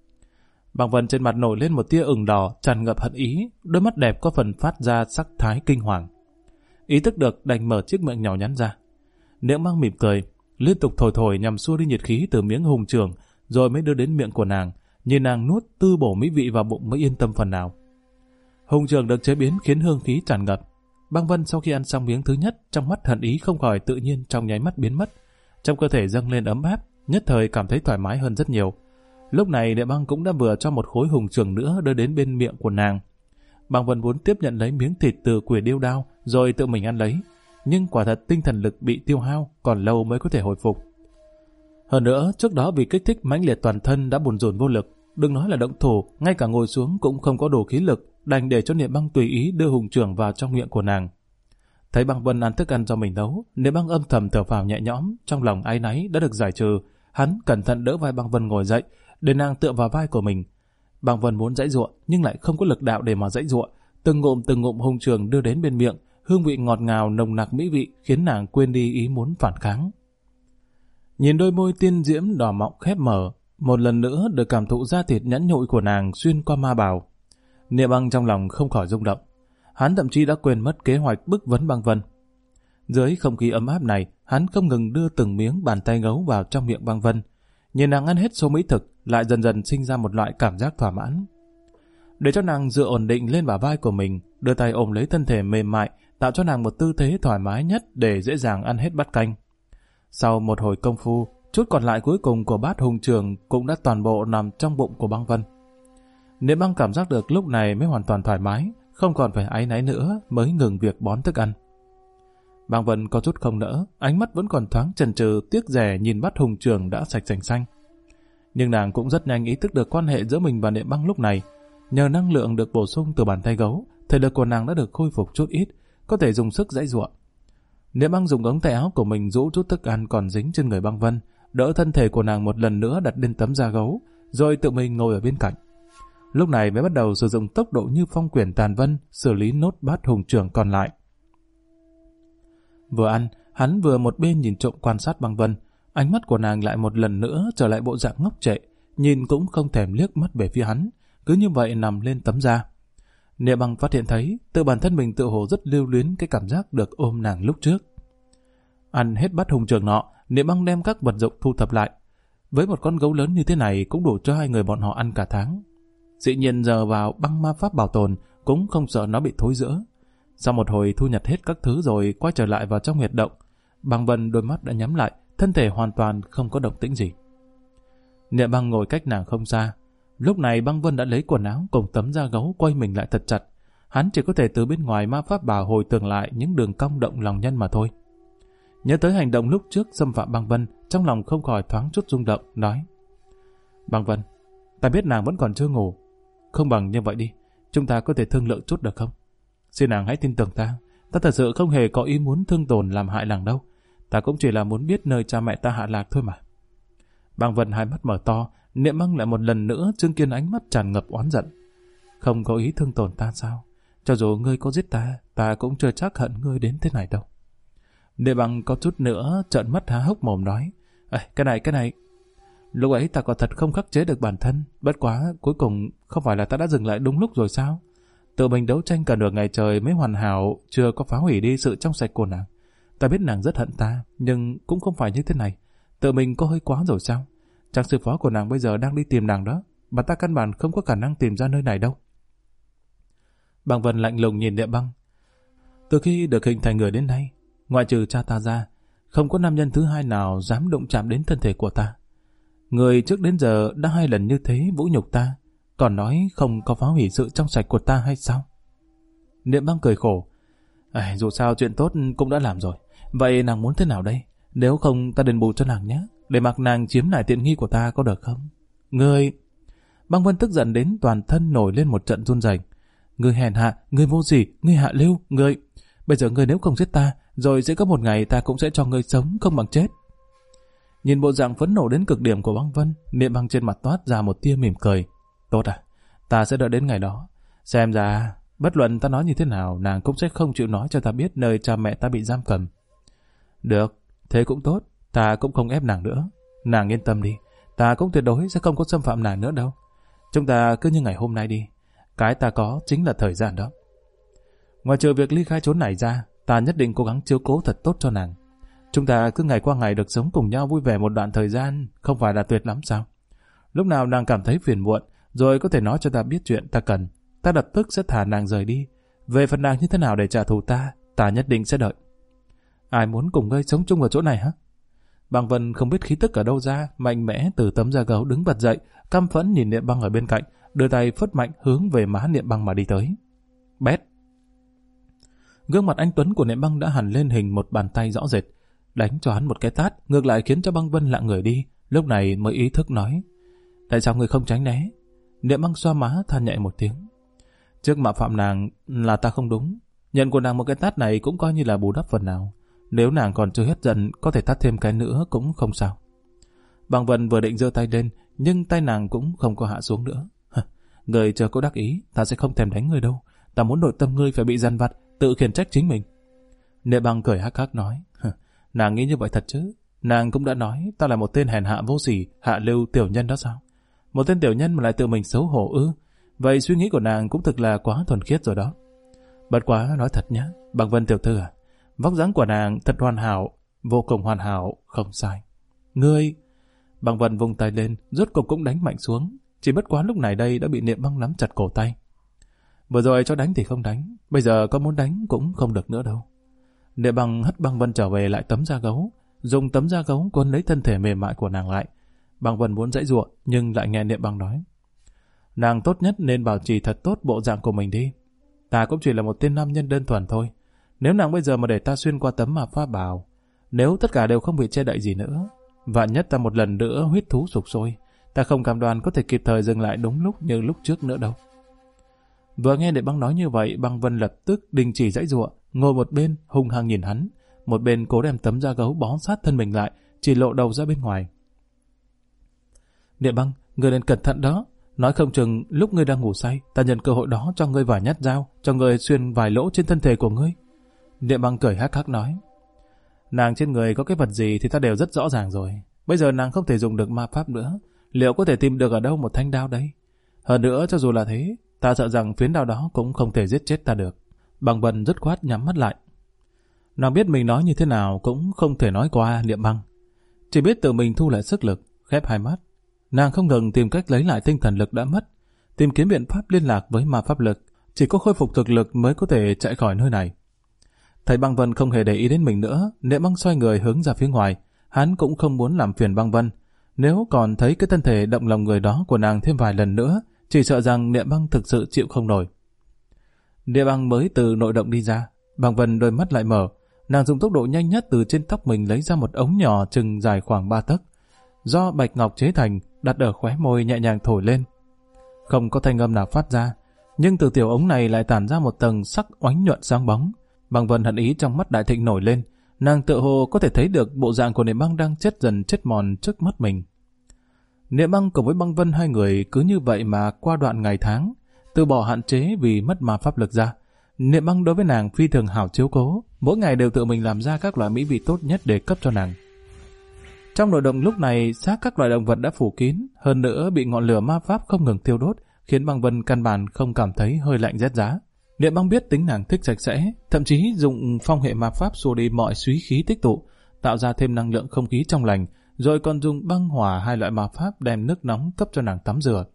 Băng Vân trên mặt nổi lên một tia ửng đỏ, tràn ngập hận ý, đôi mắt đẹp có phần phát ra sắc thái kinh hoàng. Ý thức được đành mở chiếc miệng nhỏ nhắn ra. Niệm Băng mỉm cười, liên tục thổi thổi nhằm xua đi nhiệt khí từ miếng hùng trường, rồi mới đưa đến miệng của nàng, nhìn nàng nuốt tư bổ mỹ vị vào bụng mới yên tâm phần nào. Hùng trường được chế biến khiến hương khí tràn ngập. Băng Vân sau khi ăn xong miếng thứ nhất, trong mắt hận ý không khỏi tự nhiên trong nháy mắt biến mất. Trong cơ thể dâng lên ấm áp, nhất thời cảm thấy thoải mái hơn rất nhiều. Lúc này Địa Băng cũng đã vừa cho một khối hùng trường nữa đưa đến bên miệng của nàng. Băng Vân muốn tiếp nhận lấy miếng thịt từ Quỷ Điêu Đao rồi tự mình ăn lấy, nhưng quả thật tinh thần lực bị tiêu hao, còn lâu mới có thể hồi phục. Hơn nữa, trước đó vì kích thích mãnh liệt toàn thân đã bùn rùn vô lực, đừng nói là động thủ, ngay cả ngồi xuống cũng không có đủ khí lực, đành để cho Niệm Băng tùy ý đưa hùng trường vào trong miệng của nàng. Thấy Băng Vân ăn thức ăn do mình nấu, Niệm Băng âm thầm thở phào nhẹ nhõm, trong lòng áy náy đã được giải trừ. Hắn cẩn thận đỡ vai Băng Vân ngồi dậy, để nàng tựa vào vai của mình. Băng Vân muốn giãy giụa nhưng lại không có lực đạo để mà giãy giụa. Từng ngụm hùng trường đưa đến bên miệng, hương vị ngọt ngào nồng nặc mỹ vị khiến nàng quên đi ý muốn phản kháng. Nhìn đôi môi tiên diễm đỏ mọng khép mở, một lần nữa được cảm thụ da thịt nhẵn nhụi của nàng xuyên qua ma bào. Niệm Băng trong lòng không khỏi rung động. Hắn thậm chí đã quên mất kế hoạch bức vấn Băng Vân. Dưới không khí ấm áp này, hắn không ngừng đưa từng miếng bàn tay gấu vào trong miệng Băng Vân. Nhìn nàng ăn hết số mỹ thực, lại dần dần sinh ra một loại cảm giác thỏa mãn. Để cho nàng dựa ổn định lên bả vai của mình, đưa tay ôm lấy thân thể mềm mại, tạo cho nàng một tư thế thoải mái nhất để dễ dàng ăn hết bát canh. Sau một hồi công phu, chút còn lại cuối cùng của bát hùng trường cũng đã toàn bộ nằm trong bụng của Băng Vân. Niệm Băng cảm giác được lúc này mới hoàn toàn thoải mái, không còn phải áy náy nữa mới ngừng việc bón thức ăn. Băng Vân có chút không nỡ, ánh mắt vẫn còn thoáng chần chừ tiếc rẻ nhìn bát hùng trường đã sạch sành xanh. Nhưng nàng cũng rất nhanh ý thức được quan hệ giữa mình và Niệm Băng lúc này. Nhờ năng lượng được bổ sung từ bàn tay gấu, thể lực của nàng đã được khôi phục chút ít, có thể dùng sức giãy giụa. Niệm Băng dùng ống tay áo của mình rũ chút thức ăn còn dính trên người Băng Vân, đỡ thân thể của nàng một lần nữa đặt lên tấm da gấu, rồi tự mình ngồi ở bên cạnh. Lúc này mới bắt đầu sử dụng tốc độ như phong quyển tàn vân xử lý nốt bát hùng trường còn lại. Vừa ăn, hắn vừa một bên nhìn trộm quan sát Băng Vân, ánh mắt của nàng lại một lần nữa trở lại bộ dạng ngốc trệ, nhìn cũng không thèm liếc mắt về phía hắn, cứ như vậy nằm lên tấm da. Niệm Băng phát hiện thấy tự bản thân mình tự hồ rất lưu luyến cái cảm giác được ôm nàng lúc trước. Ăn hết bát hùng trường nọ, Niệm Băng đem các vật dụng thu thập lại. Với một con gấu lớn như thế này cũng đủ cho hai người bọn họ ăn cả tháng. Dĩ nhiên giờ vào băng ma pháp bảo tồn cũng không sợ nó bị thối rữa. Sau một hồi thu nhặt hết các thứ rồi quay trở lại vào trong huyệt động, Băng Vân đôi mắt đã nhắm lại, thân thể hoàn toàn không có động tĩnh gì. Niệm Băng ngồi cách nàng không xa. Lúc này Băng Vân đã lấy quần áo cùng tấm da gấu quay mình lại thật chặt. Hắn chỉ có thể từ bên ngoài ma pháp bảo hồi tưởng lại những đường cong động lòng nhân mà thôi. Nhớ tới hành động lúc trước xâm phạm Băng Vân, trong lòng không khỏi thoáng chút rung động, nói: Băng Vân, ta biết nàng vẫn còn chưa ngủ. Không bằng như vậy đi, chúng ta có thể thương lượng chút được không? Xin nàng hãy tin tưởng ta thật sự không hề có ý muốn thương tổn làm hại nàng đâu. Ta cũng chỉ là muốn biết nơi cha mẹ ta hạ lạc thôi mà. Băng Vân hai mắt mở to, Niệm Băng lại một lần nữa chứng kiến ánh mắt tràn ngập oán giận. Không có ý thương tổn ta sao? Cho dù ngươi có giết ta, ta cũng chưa chắc hận ngươi đến thế này đâu. Niệm Băng có chút nữa trợn mắt há hốc mồm nói: cái này. Lúc ấy ta có thật không khắc chế được bản thân, bất quá cuối cùng không phải là ta đã dừng lại đúng lúc rồi sao? Tự mình đấu tranh cả nửa ngày trời mới hoàn hảo, chưa có phá hủy đi sự trong sạch của nàng. Ta biết nàng rất hận ta, nhưng cũng không phải như thế này. Tự mình có hơi quá rồi sao? Chắc sư phó của nàng bây giờ đang đi tìm nàng đó, mà ta căn bản không có khả năng tìm ra nơi này đâu. Băng Vân lạnh lùng nhìn Niệm Băng. Từ khi được hình thành người đến nay, ngoại trừ cha ta ra, không có nam nhân thứ hai nào dám động chạm đến thân thể của ta. Người trước đến giờ đã 2 lần như thế vũ nhục ta, còn nói không có phá hủy sự trong sạch của ta hay sao? Niệm Băng cười khổ. Dù sao chuyện tốt cũng đã làm rồi. Vậy nàng muốn thế nào đây? Nếu không ta đền bù cho nàng nhé. Để mặc nàng chiếm lại tiện nghi của ta có được không? Ngươi... Băng Vân tức giận đến toàn thân nổi lên một trận run rẩy. Ngươi hèn hạ, ngươi vô sỉ, ngươi hạ lưu, ngươi... Bây giờ ngươi nếu không giết ta, rồi sẽ có một ngày ta cũng sẽ cho ngươi sống không bằng chết. Nhìn bộ dạng phẫn nộ đến cực điểm của Băng Vân, Niệm Băng trên mặt toát ra một tia mỉm cười. Tốt à, ta sẽ đợi đến ngày đó. Xem ra, bất luận ta nói như thế nào, nàng cũng sẽ không chịu nói cho ta biết nơi cha mẹ ta bị giam cầm. Được, thế cũng tốt, ta cũng không ép nàng nữa. Nàng yên tâm đi, ta cũng tuyệt đối sẽ không có xâm phạm nàng nữa đâu. Chúng ta cứ như ngày hôm nay đi. Cái ta có chính là thời gian đó. Ngoài trừ việc ly khai chốn này ra, ta nhất định cố gắng chiếu cố thật tốt cho nàng. Chúng ta cứ ngày qua ngày được sống cùng nhau vui vẻ một đoạn thời gian, không phải là tuyệt lắm sao? Lúc nào nàng cảm thấy phiền muộn, rồi có thể nói cho ta biết chuyện ta cần. Ta lập tức sẽ thả nàng rời đi. Về phần nàng như thế nào để trả thù ta nhất định sẽ đợi. Ai muốn cùng ngươi sống chung ở chỗ này hả? Băng Vân không biết khí tức ở đâu ra, mạnh mẽ từ tấm da gấu đứng bật dậy, căm phẫn nhìn Niệm Băng ở bên cạnh, đưa tay phất mạnh hướng về má Niệm Băng mà đi tới. Bét! Gương mặt anh tuấn của Niệm Băng đã hằn lên hình một bàn tay rõ rệt, đánh cho hắn một cái tát, ngược lại khiến cho Băng Vân lạng người đi. Lúc này mới ý thức nói: tại sao người không tránh né? Niệm Băng xoa má than nhẹ một tiếng. Trước mặt phạm nàng là ta không đúng, nhận của nàng một cái tát này cũng coi như là bù đắp phần nào. Nếu nàng còn chưa hết giận, có thể tát thêm cái nữa cũng không sao. Băng Vân vừa định giơ tay lên, nhưng tay nàng cũng không có hạ xuống nữa. Người chờ có đắc ý, ta sẽ không thèm đánh người đâu. Ta muốn nội tâm ngươi phải bị dằn vặt, tự khiển trách chính mình. Niệm Băng cười hắc hắc nói: nàng nghĩ như vậy thật chứ? Nàng cũng đã nói ta là một tên hèn hạ vô sỉ, hạ lưu tiểu nhân đó sao? Một tên tiểu nhân mà lại tự mình xấu hổ ư? Vậy suy nghĩ của nàng cũng thực là quá thuần khiết rồi đó. Bất quá nói thật nhá, Băng Vân tiểu thư à, vóc dáng của nàng thật hoàn hảo, vô cùng hoàn hảo, không sai. Ngươi... Băng Vân vung tay lên, rốt cục cũng đánh mạnh xuống. Chỉ bất quá lúc này đây đã bị Niệm Băng nắm chặt cổ tay. Vừa rồi cho đánh thì không đánh, bây giờ có muốn đánh cũng không được nữa đâu. Niệm Băng hất Băng Vân trở về lại tấm da gấu, dùng tấm da gấu quấn lấy thân thể mềm mại của nàng lại. Băng Vân muốn giãy giụa nhưng lại nghe Niệm Băng nói: nàng tốt nhất nên bảo trì thật tốt bộ dạng của mình đi. Ta cũng chỉ là một tên nam nhân đơn thuần thôi. Nếu nàng bây giờ mà để ta xuyên qua tấm mạp pháp bào, nếu tất cả đều không bị che đậy gì nữa, vạn nhất ta một lần nữa huyết thú sục sôi, ta không cam đoan có thể kịp thời dừng lại đúng lúc như lúc trước nữa đâu. Vừa nghe Niệm Băng nói như vậy, Băng Vân lập tức đình chỉ giãy giụa, ngồi một bên hung hăng nhìn hắn, một bên cố đem tấm da gấu bó sát thân mình lại, chỉ lộ đầu ra bên ngoài. Niệm Băng, ngươi nên cẩn thận đó. Nói không chừng lúc ngươi đang ngủ say, ta nhân cơ hội đó cho ngươi vài nhát dao, cho ngươi xuyên vài lỗ trên thân thể của ngươi. Niệm Băng cười hắc hắc nói: nàng trên người có cái vật gì thì ta đều rất rõ ràng rồi. Bây giờ nàng không thể dùng được ma pháp nữa, liệu có thể tìm được ở đâu một thanh đao đây? Hơn nữa cho dù là thế, ta sợ rằng phiến đao đó cũng không thể giết chết ta được. Băng Vân dứt khoát nhắm mắt lại. Nàng biết mình nói như thế nào cũng không thể nói qua Niệm Băng, chỉ biết tự mình thu lại sức lực, khép hai mắt. Nàng không ngừng tìm cách lấy lại tinh thần lực đã mất, tìm kiếm biện pháp liên lạc với ma pháp lực. Chỉ có khôi phục thực lực mới có thể chạy khỏi nơi này. Thấy Băng Vân không hề để ý đến mình nữa, Niệm Băng xoay người hướng ra phía ngoài. Hắn cũng không muốn làm phiền Băng Vân. Nếu còn thấy cái thân thể động lòng người đó của nàng thêm vài lần nữa, chỉ sợ rằng Niệm Băng thực sự chịu không nổi. Niệm Băng mới từ nội động đi ra, Băng Vân đôi mắt lại mở. Nàng dùng tốc độ nhanh nhất từ trên tóc mình lấy ra một ống nhỏ chừng dài khoảng 3 tấc, do bạch ngọc chế thành, đặt ở khóe môi nhẹ nhàng thổi lên. Không có thanh âm nào phát ra, nhưng từ tiểu ống này lại tản ra một tầng sắc oánh nhuận sáng bóng. Băng Vân hận ý trong mắt đại thịnh nổi lên, nàng tự hồ có thể thấy được bộ dạng của Niệm Băng đang chết dần chết mòn trước mắt mình. Niệm Băng cùng với Băng Vân hai người cứ như vậy mà qua đoạn ngày tháng, từ bỏ hạn chế vì mất ma pháp lực ra. Niệm Băng đối với nàng phi thường hảo chiếu cố, mỗi ngày đều tự mình làm ra các loại mỹ vị tốt nhất để cấp cho nàng. Trong nội động lúc này, xác các loài động vật đã phủ kín, hơn nữa bị ngọn lửa ma pháp không ngừng thiêu đốt, khiến Băng Vân căn bản không cảm thấy hơi lạnh rét giá. Niệm Băng biết tính nàng thích sạch sẽ, thậm chí dùng phong hệ ma pháp xua đi mọi suy khí tích tụ, tạo ra thêm năng lượng không khí trong lành, rồi còn dùng băng hỏa hai loại ma pháp đem nước nóng cấp cho nàng tắm rửa.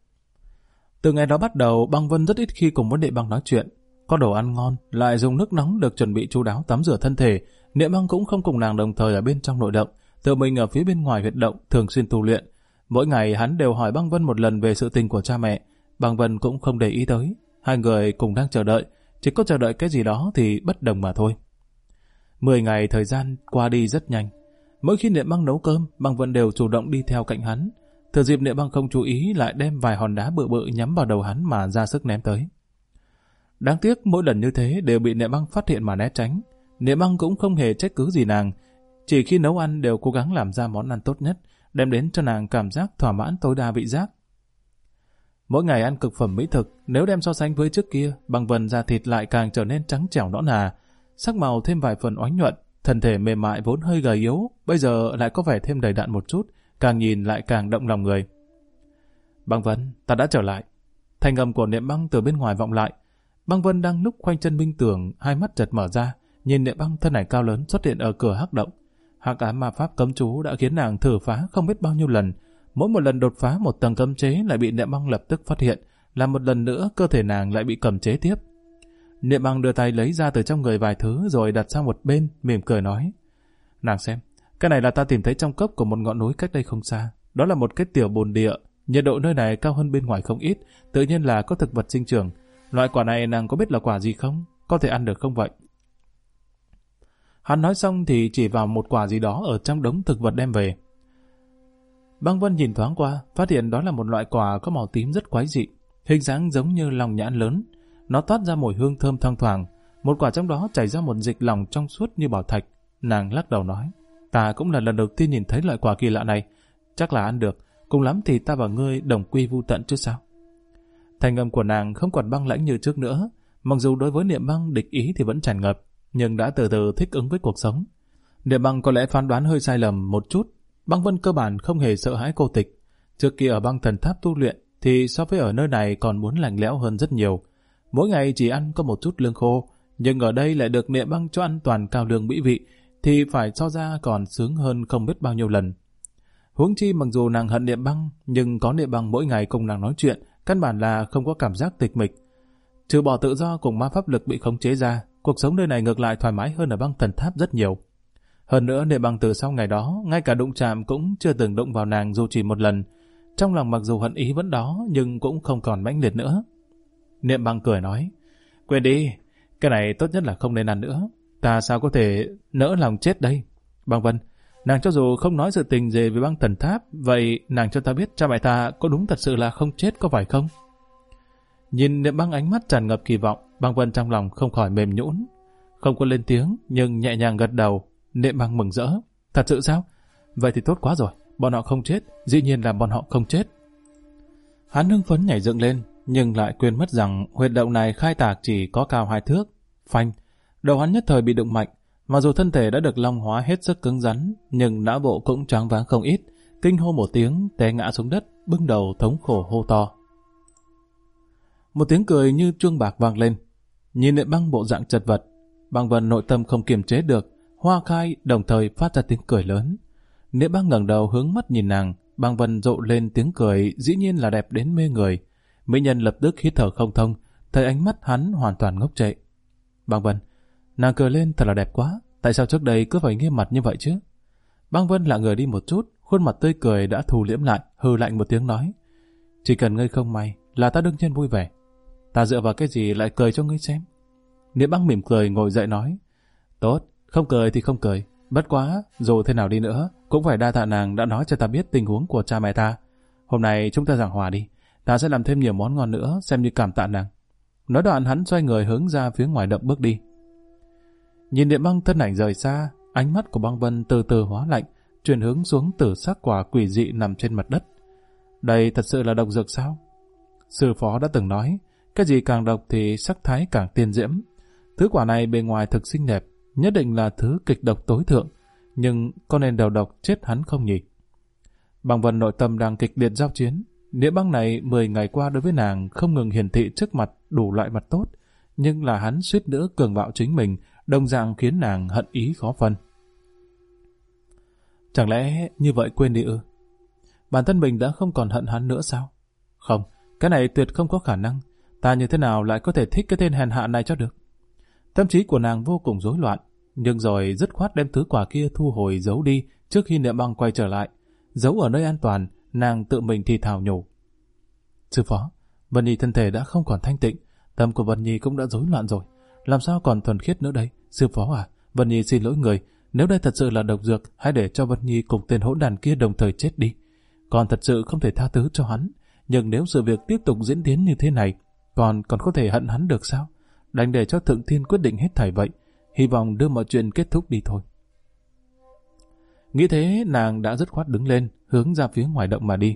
Từ ngày đó bắt đầu, Băng Vân rất ít khi cùng với Niệm Băng nói chuyện. Có đồ ăn ngon, lại dùng nước nóng được chuẩn bị chu đáo tắm rửa thân thể, Niệm Băng cũng không cùng nàng đồng thời ở bên trong nội động, tự mình ở phía bên ngoài huyệt động thường xuyên tu luyện. Mỗi ngày hắn đều hỏi Băng Vân một lần về sự tình của cha mẹ, Băng Vân cũng không để ý tới. Hai người cùng đang chờ đợi, chỉ có chờ đợi cái gì đó thì bất đồng mà thôi. 10 ngày thời gian qua đi rất nhanh. Mỗi khi Niệm Băng nấu cơm, Băng Vân đều chủ động đi theo cạnh hắn. Thừa dịp Niệm Băng không chú ý lại đem vài hòn đá bự bự nhắm vào đầu hắn mà ra sức ném tới. Đáng tiếc mỗi lần như thế đều bị Niệm Băng phát hiện mà né tránh. Niệm Băng cũng không hề trách cứ gì nàng, chỉ khi nấu ăn đều cố gắng làm ra món ăn tốt nhất, đem đến cho nàng cảm giác thỏa mãn tối đa vị giác. Mỗi ngày ăn cực phẩm mỹ thực, nếu đem so sánh với trước kia, Băng Vân da thịt lại càng trở nên trắng trẻo nõn nà, sắc màu thêm vài phần oánh nhuận, thân thể mềm mại vốn hơi gầy yếu, bây giờ lại có vẻ thêm đầy đặn một chút, càng nhìn lại càng động lòng người. Băng Vân, ta đã trở lại. Thanh âm của Niệm Băng từ bên ngoài vọng lại. Băng Vân đang lúc khoanh chân bên tường, hai mắt chợt mở ra, nhìn Niệm Băng thân ảnh cao lớn xuất hiện ở cửa hắc động. Hắc ám ma pháp cấm chú đã khiến nàng thử phá không biết bao nhiêu lần. Mỗi một lần đột phá một tầng cấm chế lại bị Niệm Băng lập tức phát hiện, làm một lần nữa cơ thể nàng lại bị cầm chế tiếp. Niệm Băng đưa tay lấy ra từ trong người vài thứ rồi đặt sang một bên, mỉm cười nói: Nàng xem, cái này là ta tìm thấy trong cốc của một ngọn núi cách đây không xa. Đó là một cái tiểu bồn địa, nhiệt độ nơi này cao hơn bên ngoài không ít, tự nhiên là có thực vật sinh trưởng. Loại quả này nàng có biết là quả gì không? Có thể ăn được không vậy? Hắn nói xong thì chỉ vào một quả gì đó ở trong đống thực vật đem về. Băng Vân nhìn thoáng qua, phát hiện đó là một loại quả có màu tím rất quái dị, hình dáng giống như lòng nhãn lớn. Nó toát ra mùi hương thơm thoang thoảng, một quả trong đó chảy ra một dịch lỏng trong suốt như bảo thạch. Nàng lắc đầu nói: Ta cũng là lần đầu tiên nhìn thấy loại quả kỳ lạ này, chắc là ăn được, cùng lắm thì ta và ngươi đồng quy vu tận chứ sao. Thanh âm của nàng không còn băng lãnh như trước nữa, mặc dù đối với Niệm Băng địch ý thì vẫn tràn ngập, nhưng đã từ từ thích ứng với cuộc sống. Niệm Băng có lẽ phán đoán hơi sai lầm một chút. Băng Vân cơ bản không hề sợ hãi cô tịch. Trước kia ở băng thần tháp tu luyện thì so với ở nơi này còn muốn lạnh lẽo hơn rất nhiều. Mỗi ngày chỉ ăn có một chút lương khô, nhưng ở đây lại được Niệm Băng cho ăn toàn cao lương mỹ vị, thì phải so ra còn sướng hơn không biết bao nhiêu lần. Huống chi mặc dù nàng hận Niệm Băng, nhưng có Niệm Băng mỗi ngày cùng nàng nói chuyện, căn bản là không có cảm giác tịch mịch. Trừ bỏ tự do cùng ma pháp lực bị khống chế ra, cuộc sống nơi này ngược lại thoải mái hơn ở băng thần tháp rất nhiều. Hơn nữa Niệm Băng từ sau ngày đó, ngay cả đụng chạm cũng chưa từng đụng vào nàng dù chỉ một lần. Trong lòng mặc dù hận ý vẫn đó, nhưng cũng không còn mãnh liệt nữa. Niệm Băng cười nói: Quên đi, cái này tốt nhất là không nên ăn nữa. Ta sao có thể nỡ lòng chết đây? Băng Vân, nàng cho dù không nói sự tình gì về băng thần tháp, vậy nàng cho ta biết cha mẹ ta có đúng thật sự là không chết có phải không? Nhìn Niệm Băng ánh mắt tràn ngập kỳ vọng, Băng Vân trong lòng không khỏi mềm nhũn, không có lên tiếng nhưng nhẹ nhàng gật đầu. Niệm Băng mừng rỡ: Thật sự sao? Vậy thì tốt quá rồi, bọn họ không chết, dĩ nhiên là bọn họ không chết. Hắn hưng phấn nhảy dựng lên, nhưng lại quên mất rằng huyệt động này khai tạc chỉ có cao 2 thước. Phanh, đầu hắn nhất thời bị đụng mạnh, mặc dù thân thể đã được long hóa hết sức cứng rắn, nhưng não bộ cũng choáng váng không ít, kinh hô một tiếng, té ngã xuống đất, bưng đầu thống khổ hô to. Một tiếng cười như chuông bạc vang lên. Nhìn Niệm Băng bộ dạng chật vật, Băng Vân nội tâm không kiềm chế được, hoa khai đồng thời phát ra tiếng cười lớn. Niệm Băng ngẩng đầu hướng mắt nhìn nàng, Băng Vân rộ lên tiếng cười dĩ nhiên là đẹp đến mê người. Mỹ nhân lập tức hít thở không thông, thấy ánh mắt hắn hoàn toàn ngốc trệ. Băng Vân, nàng cười lên thật là đẹp quá, tại sao trước đây cứ phải nghiêm mặt như vậy chứ? Băng Vân lặng người đi một chút, khuôn mặt tươi cười đã thu liễm lại, hừ lạnh một tiếng nói: Chỉ cần ngươi không may là ta đương nhiên vui vẻ. Ta dựa vào cái gì lại cười cho ngươi xem? Niệm Băng mỉm cười ngồi dậy nói: Tốt, không cười thì không cười, bất quá dù thế nào đi nữa cũng phải đa tạ nàng đã nói cho ta biết tình huống của cha mẹ ta. Hôm nay chúng ta giảng hòa đi, ta sẽ làm thêm nhiều món ngon nữa xem như cảm tạ nàng. Nói đoạn hắn xoay người hướng ra phía ngoài động bước đi. Nhìn Niệm Băng thân ảnh rời xa, ánh mắt của Băng Vân từ từ hóa lạnh, chuyển hướng xuống tử sắc quả quỷ dị nằm trên mặt đất. Đây thật sự là độc dược sao? Sư phó đã từng nói, cái gì càng độc thì sắc thái càng tiên diễm. Thứ quả này bề ngoài thực xinh đẹp, nhất định là thứ kịch độc tối thượng, nhưng có nên đầu độc chết hắn không nhỉ? Băng Vân nội tâm đang kịch liệt giao chiến. Niệm Băng này 10 ngày qua đối với nàng không ngừng hiển thị trước mặt đủ loại mặt tốt, nhưng là hắn suýt nữa cường bạo chính mình, đồng dạng khiến nàng hận ý khó phân. Chẳng lẽ như vậy quên đi ư? Bản thân mình đã không còn hận hắn nữa sao? Không, cái này tuyệt không có khả năng. Ta như thế nào lại có thể thích cái tên hèn hạ này cho được? Tâm trí của nàng vô cùng rối loạn, nhưng rồi dứt khoát đem thứ quả kia thu hồi giấu đi trước khi Niệm Băng quay trở lại. Giấu ở nơi an toàn, nàng tự mình thì thào nhủ: Sư phó, Vân Nhi thân thể đã không còn thanh tịnh, tâm của Vân Nhi cũng đã rối loạn rồi. làm sao còn thuần khiết nữa đây? Sư phó à, Vân Nhi xin lỗi người, nếu đây thật sự là độc dược, hãy để cho Vân Nhi cùng tên hỗn đàn kia đồng thời chết đi. Còn thật sự không thể tha thứ cho hắn, nhưng nếu sự việc tiếp tục diễn tiến như thế này, còn có thể hận hắn được sao? Đành để cho Thượng Thiên quyết định hết thảy vậy, hy vọng đưa mọi chuyện kết thúc đi thôi. Nghĩ thế, nàng đã dứt khoát đứng lên, hướng ra phía ngoài động mà đi.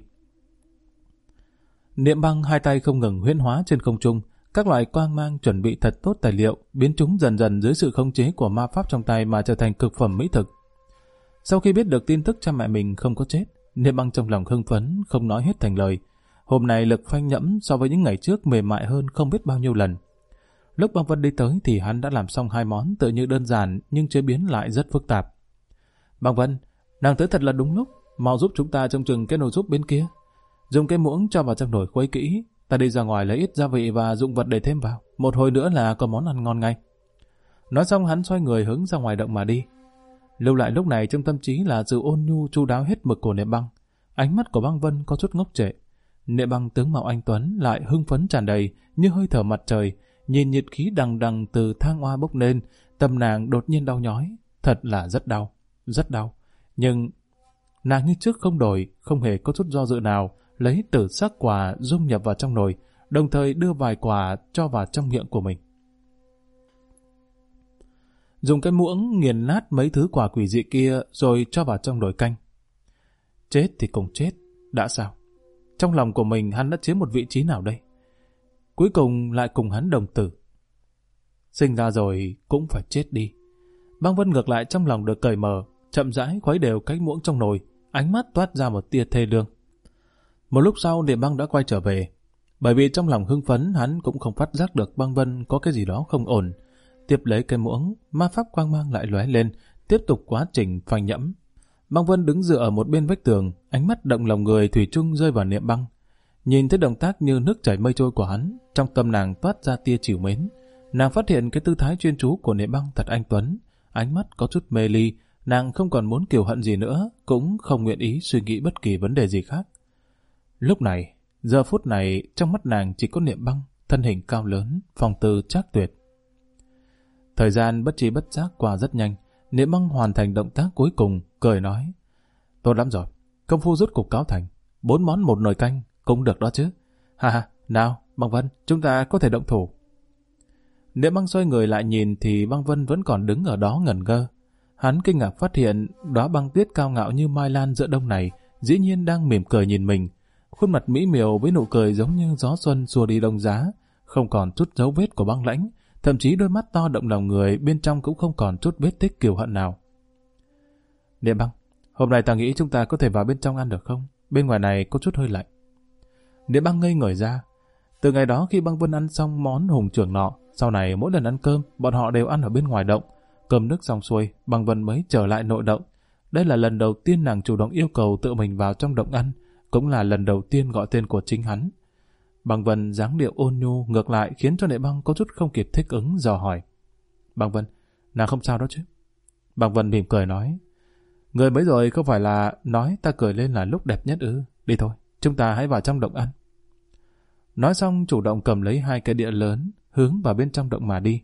Niệm Băng hai tay không ngừng huyễn hóa trên không trung, các loại quang mang chuẩn bị thật tốt tài liệu, biến chúng dần dần dưới sự khống chế của ma pháp trong tay mà trở thành cực phẩm mỹ thực. Sau khi biết được tin tức cha mẹ mình không có chết, Niệm Băng trong lòng hưng phấn, không nói hết thành lời. Hôm nay lực phanh nhẫm so với những ngày trước mềm mại hơn không biết bao nhiêu lần. Lúc Băng Vân đi tới thì hắn đã làm xong hai món tự như đơn giản nhưng chế biến lại rất phức tạp. Băng Vân, nàng tới thật là đúng lúc, mau giúp chúng ta trông chừng cái nồi súp bên kia. Dùng cái muỗng cho vào trong nồi khuấy kỹ, ta đi ra ngoài lấy ít gia vị và dụng vật để thêm vào, một hồi nữa là có món ăn ngon ngay. Nói xong hắn xoay người hướng ra ngoài động mà đi. Lưu lại lúc này trong tâm trí là sự ôn nhu chu đáo hết mực của Niệm Băng. Ánh mắt của Băng Vân có chút ngốc trệ. Niệm Băng tướng mạo anh tuấn lại hưng phấn tràn đầy như hơi thở mặt trời, nhìn nhiệt khí đằng đằng từ thang hoa bốc lên, tâm nàng đột nhiên đau nhói, thật là rất đau, rất đau. Nhưng nàng như trước không đổi, không hề có chút do dự nào, lấy tử sắc quả dung nhập vào trong nồi, đồng thời đưa vài quả cho vào trong miệng của mình. Dùng cái muỗng nghiền nát mấy thứ quả quỷ dị kia rồi cho vào trong nồi canh. Chết thì cùng chết, đã sao? Trong lòng của mình hắn đã chiếm một vị trí nào đây? Cuối cùng lại cùng hắn đồng tử. Sinh ra rồi cũng phải chết đi. Băng Vân ngược lại trong lòng được cởi mở, chậm rãi khuấy đều cái muỗng trong nồi, ánh mắt toát ra một tia thê lương. Một lúc sau Niệm Băng đã quay trở về. Bởi vì trong lòng hưng phấn hắn cũng không phát giác được Băng Vân có cái gì đó không ổn. Tiếp lấy cái muỗng, ma pháp quang mang lại lóe lên, tiếp tục quá trình phanh nhẫm. Băng Vân đứng dựa ở một bên vách tường, ánh mắt động lòng người thủy chung rơi vào Niệm Băng. Nhìn thấy động tác như nước chảy mây trôi của hắn, trong tâm nàng toát ra tia trìu mến. Nàng phát hiện cái tư thái chuyên chú của Niệm Băng thật anh tuấn, ánh mắt có chút mê ly, nàng không còn muốn kiều hận gì nữa, cũng không nguyện ý suy nghĩ bất kỳ vấn đề gì khác. Lúc này, giờ phút này, trong mắt nàng chỉ có Niệm Băng, thân hình cao lớn, phong tư trác tuyệt. Thời gian bất tri bất giác qua rất nhanh, Niệm Băng hoàn thành động tác cuối cùng, cười nói: Tốt lắm rồi, công phu rút cục cáo thành, 4 món một nồi canh, cũng được đó chứ. Ha ha, nào, Băng Vân, chúng ta có thể động thủ. Niệm Băng xoay người lại nhìn thì Băng Vân vẫn còn đứng ở đó ngẩn ngơ. Hắn kinh ngạc phát hiện đóa băng tuyết cao ngạo như mai lan giữa đông này dĩ nhiên đang mỉm cười nhìn mình. Khuôn mặt mỹ miều với nụ cười giống như gió xuân xua đi đông giá, không còn chút dấu vết của băng lãnh, thậm chí đôi mắt to động lòng người bên trong cũng không còn chút vết tích kiều hận nào. Niệm Băng, hôm nay ta nghĩ chúng ta có thể vào bên trong ăn được không? Bên ngoài này có chút hơi lạnh. Niệm Băng ngây người ra. Từ ngày đó khi Băng Vân ăn xong món hùng trưởng nọ, sau này mỗi lần ăn cơm, bọn họ đều ăn ở bên ngoài động. Cơm nước xong xuôi, Băng Vân mới trở lại nội động. Đây là lần đầu tiên nàng chủ động yêu cầu tự mình vào trong động ăn, cũng là lần đầu tiên gọi tên của chính hắn. Băng Vân dáng điệu ôn nhu ngược lại khiến cho Niệm Băng có chút không kịp thích ứng, dò hỏi: Băng Vân, nàng không sao đó chứ? Băng Vân mỉm cười nói: Người mới rồi không phải là nói ta cười lên là lúc đẹp nhất ư? Đi thôi, chúng ta hãy vào trong động ăn. Nói xong chủ động cầm lấy 2 cái đĩa lớn, hướng vào bên trong động mà đi.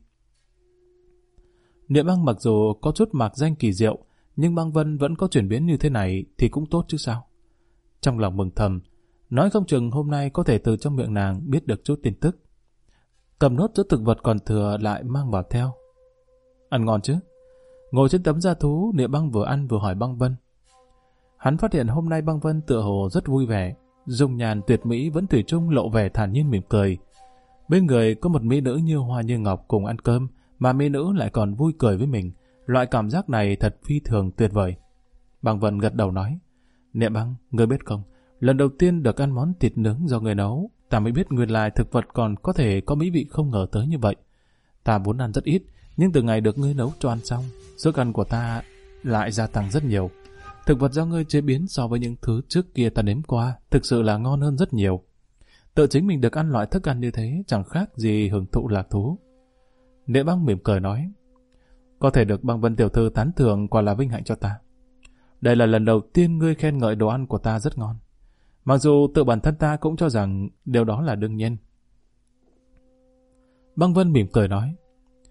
Niệm Băng mặc dù có chút mạc danh kỳ diệu, nhưng Băng Vân vẫn có chuyển biến như thế này thì cũng tốt chứ sao. Trong lòng mừng thầm, nói không chừng hôm nay có thể từ trong miệng nàng biết được chút tin tức. Cầm nốt chút thực vật còn thừa lại mang vào theo. Ăn ngon chứ? Ngồi trên tấm da thú, Niệm Băng vừa ăn vừa hỏi Băng Vân. Hắn phát hiện hôm nay Băng Vân tựa hồ rất vui vẻ, dung nhàn tuyệt mỹ vẫn thủy chung lộ vẻ thản nhiên mỉm cười. Bên người có một mỹ nữ như hoa như ngọc cùng ăn cơm, mà mỹ nữ lại còn vui cười với mình. Loại cảm giác này thật phi thường tuyệt vời. Băng Vân gật đầu nói: Niệm Băng, ngươi biết không, lần đầu tiên được ăn món thịt nướng do người nấu, ta mới biết nguyên lai thực vật còn có thể có mỹ vị không ngờ tới như vậy. Ta vốn ăn rất ít, nhưng từ ngày được ngươi nấu cho ăn xong, sức ăn của ta lại gia tăng rất nhiều. Thực vật do ngươi chế biến so với những thứ trước kia ta nếm qua, thực sự là ngon hơn rất nhiều. Tự chính mình được ăn loại thức ăn như thế chẳng khác gì hưởng thụ lạc thú. Niệm Băng mỉm cười nói: Có thể được Băng Vân tiểu thư tán thưởng quả là vinh hạnh cho ta. Đây là lần đầu tiên ngươi khen ngợi đồ ăn của ta rất ngon. Mặc dù tự bản thân ta cũng cho rằng điều đó là đương nhiên. Băng Vân mỉm cười nói: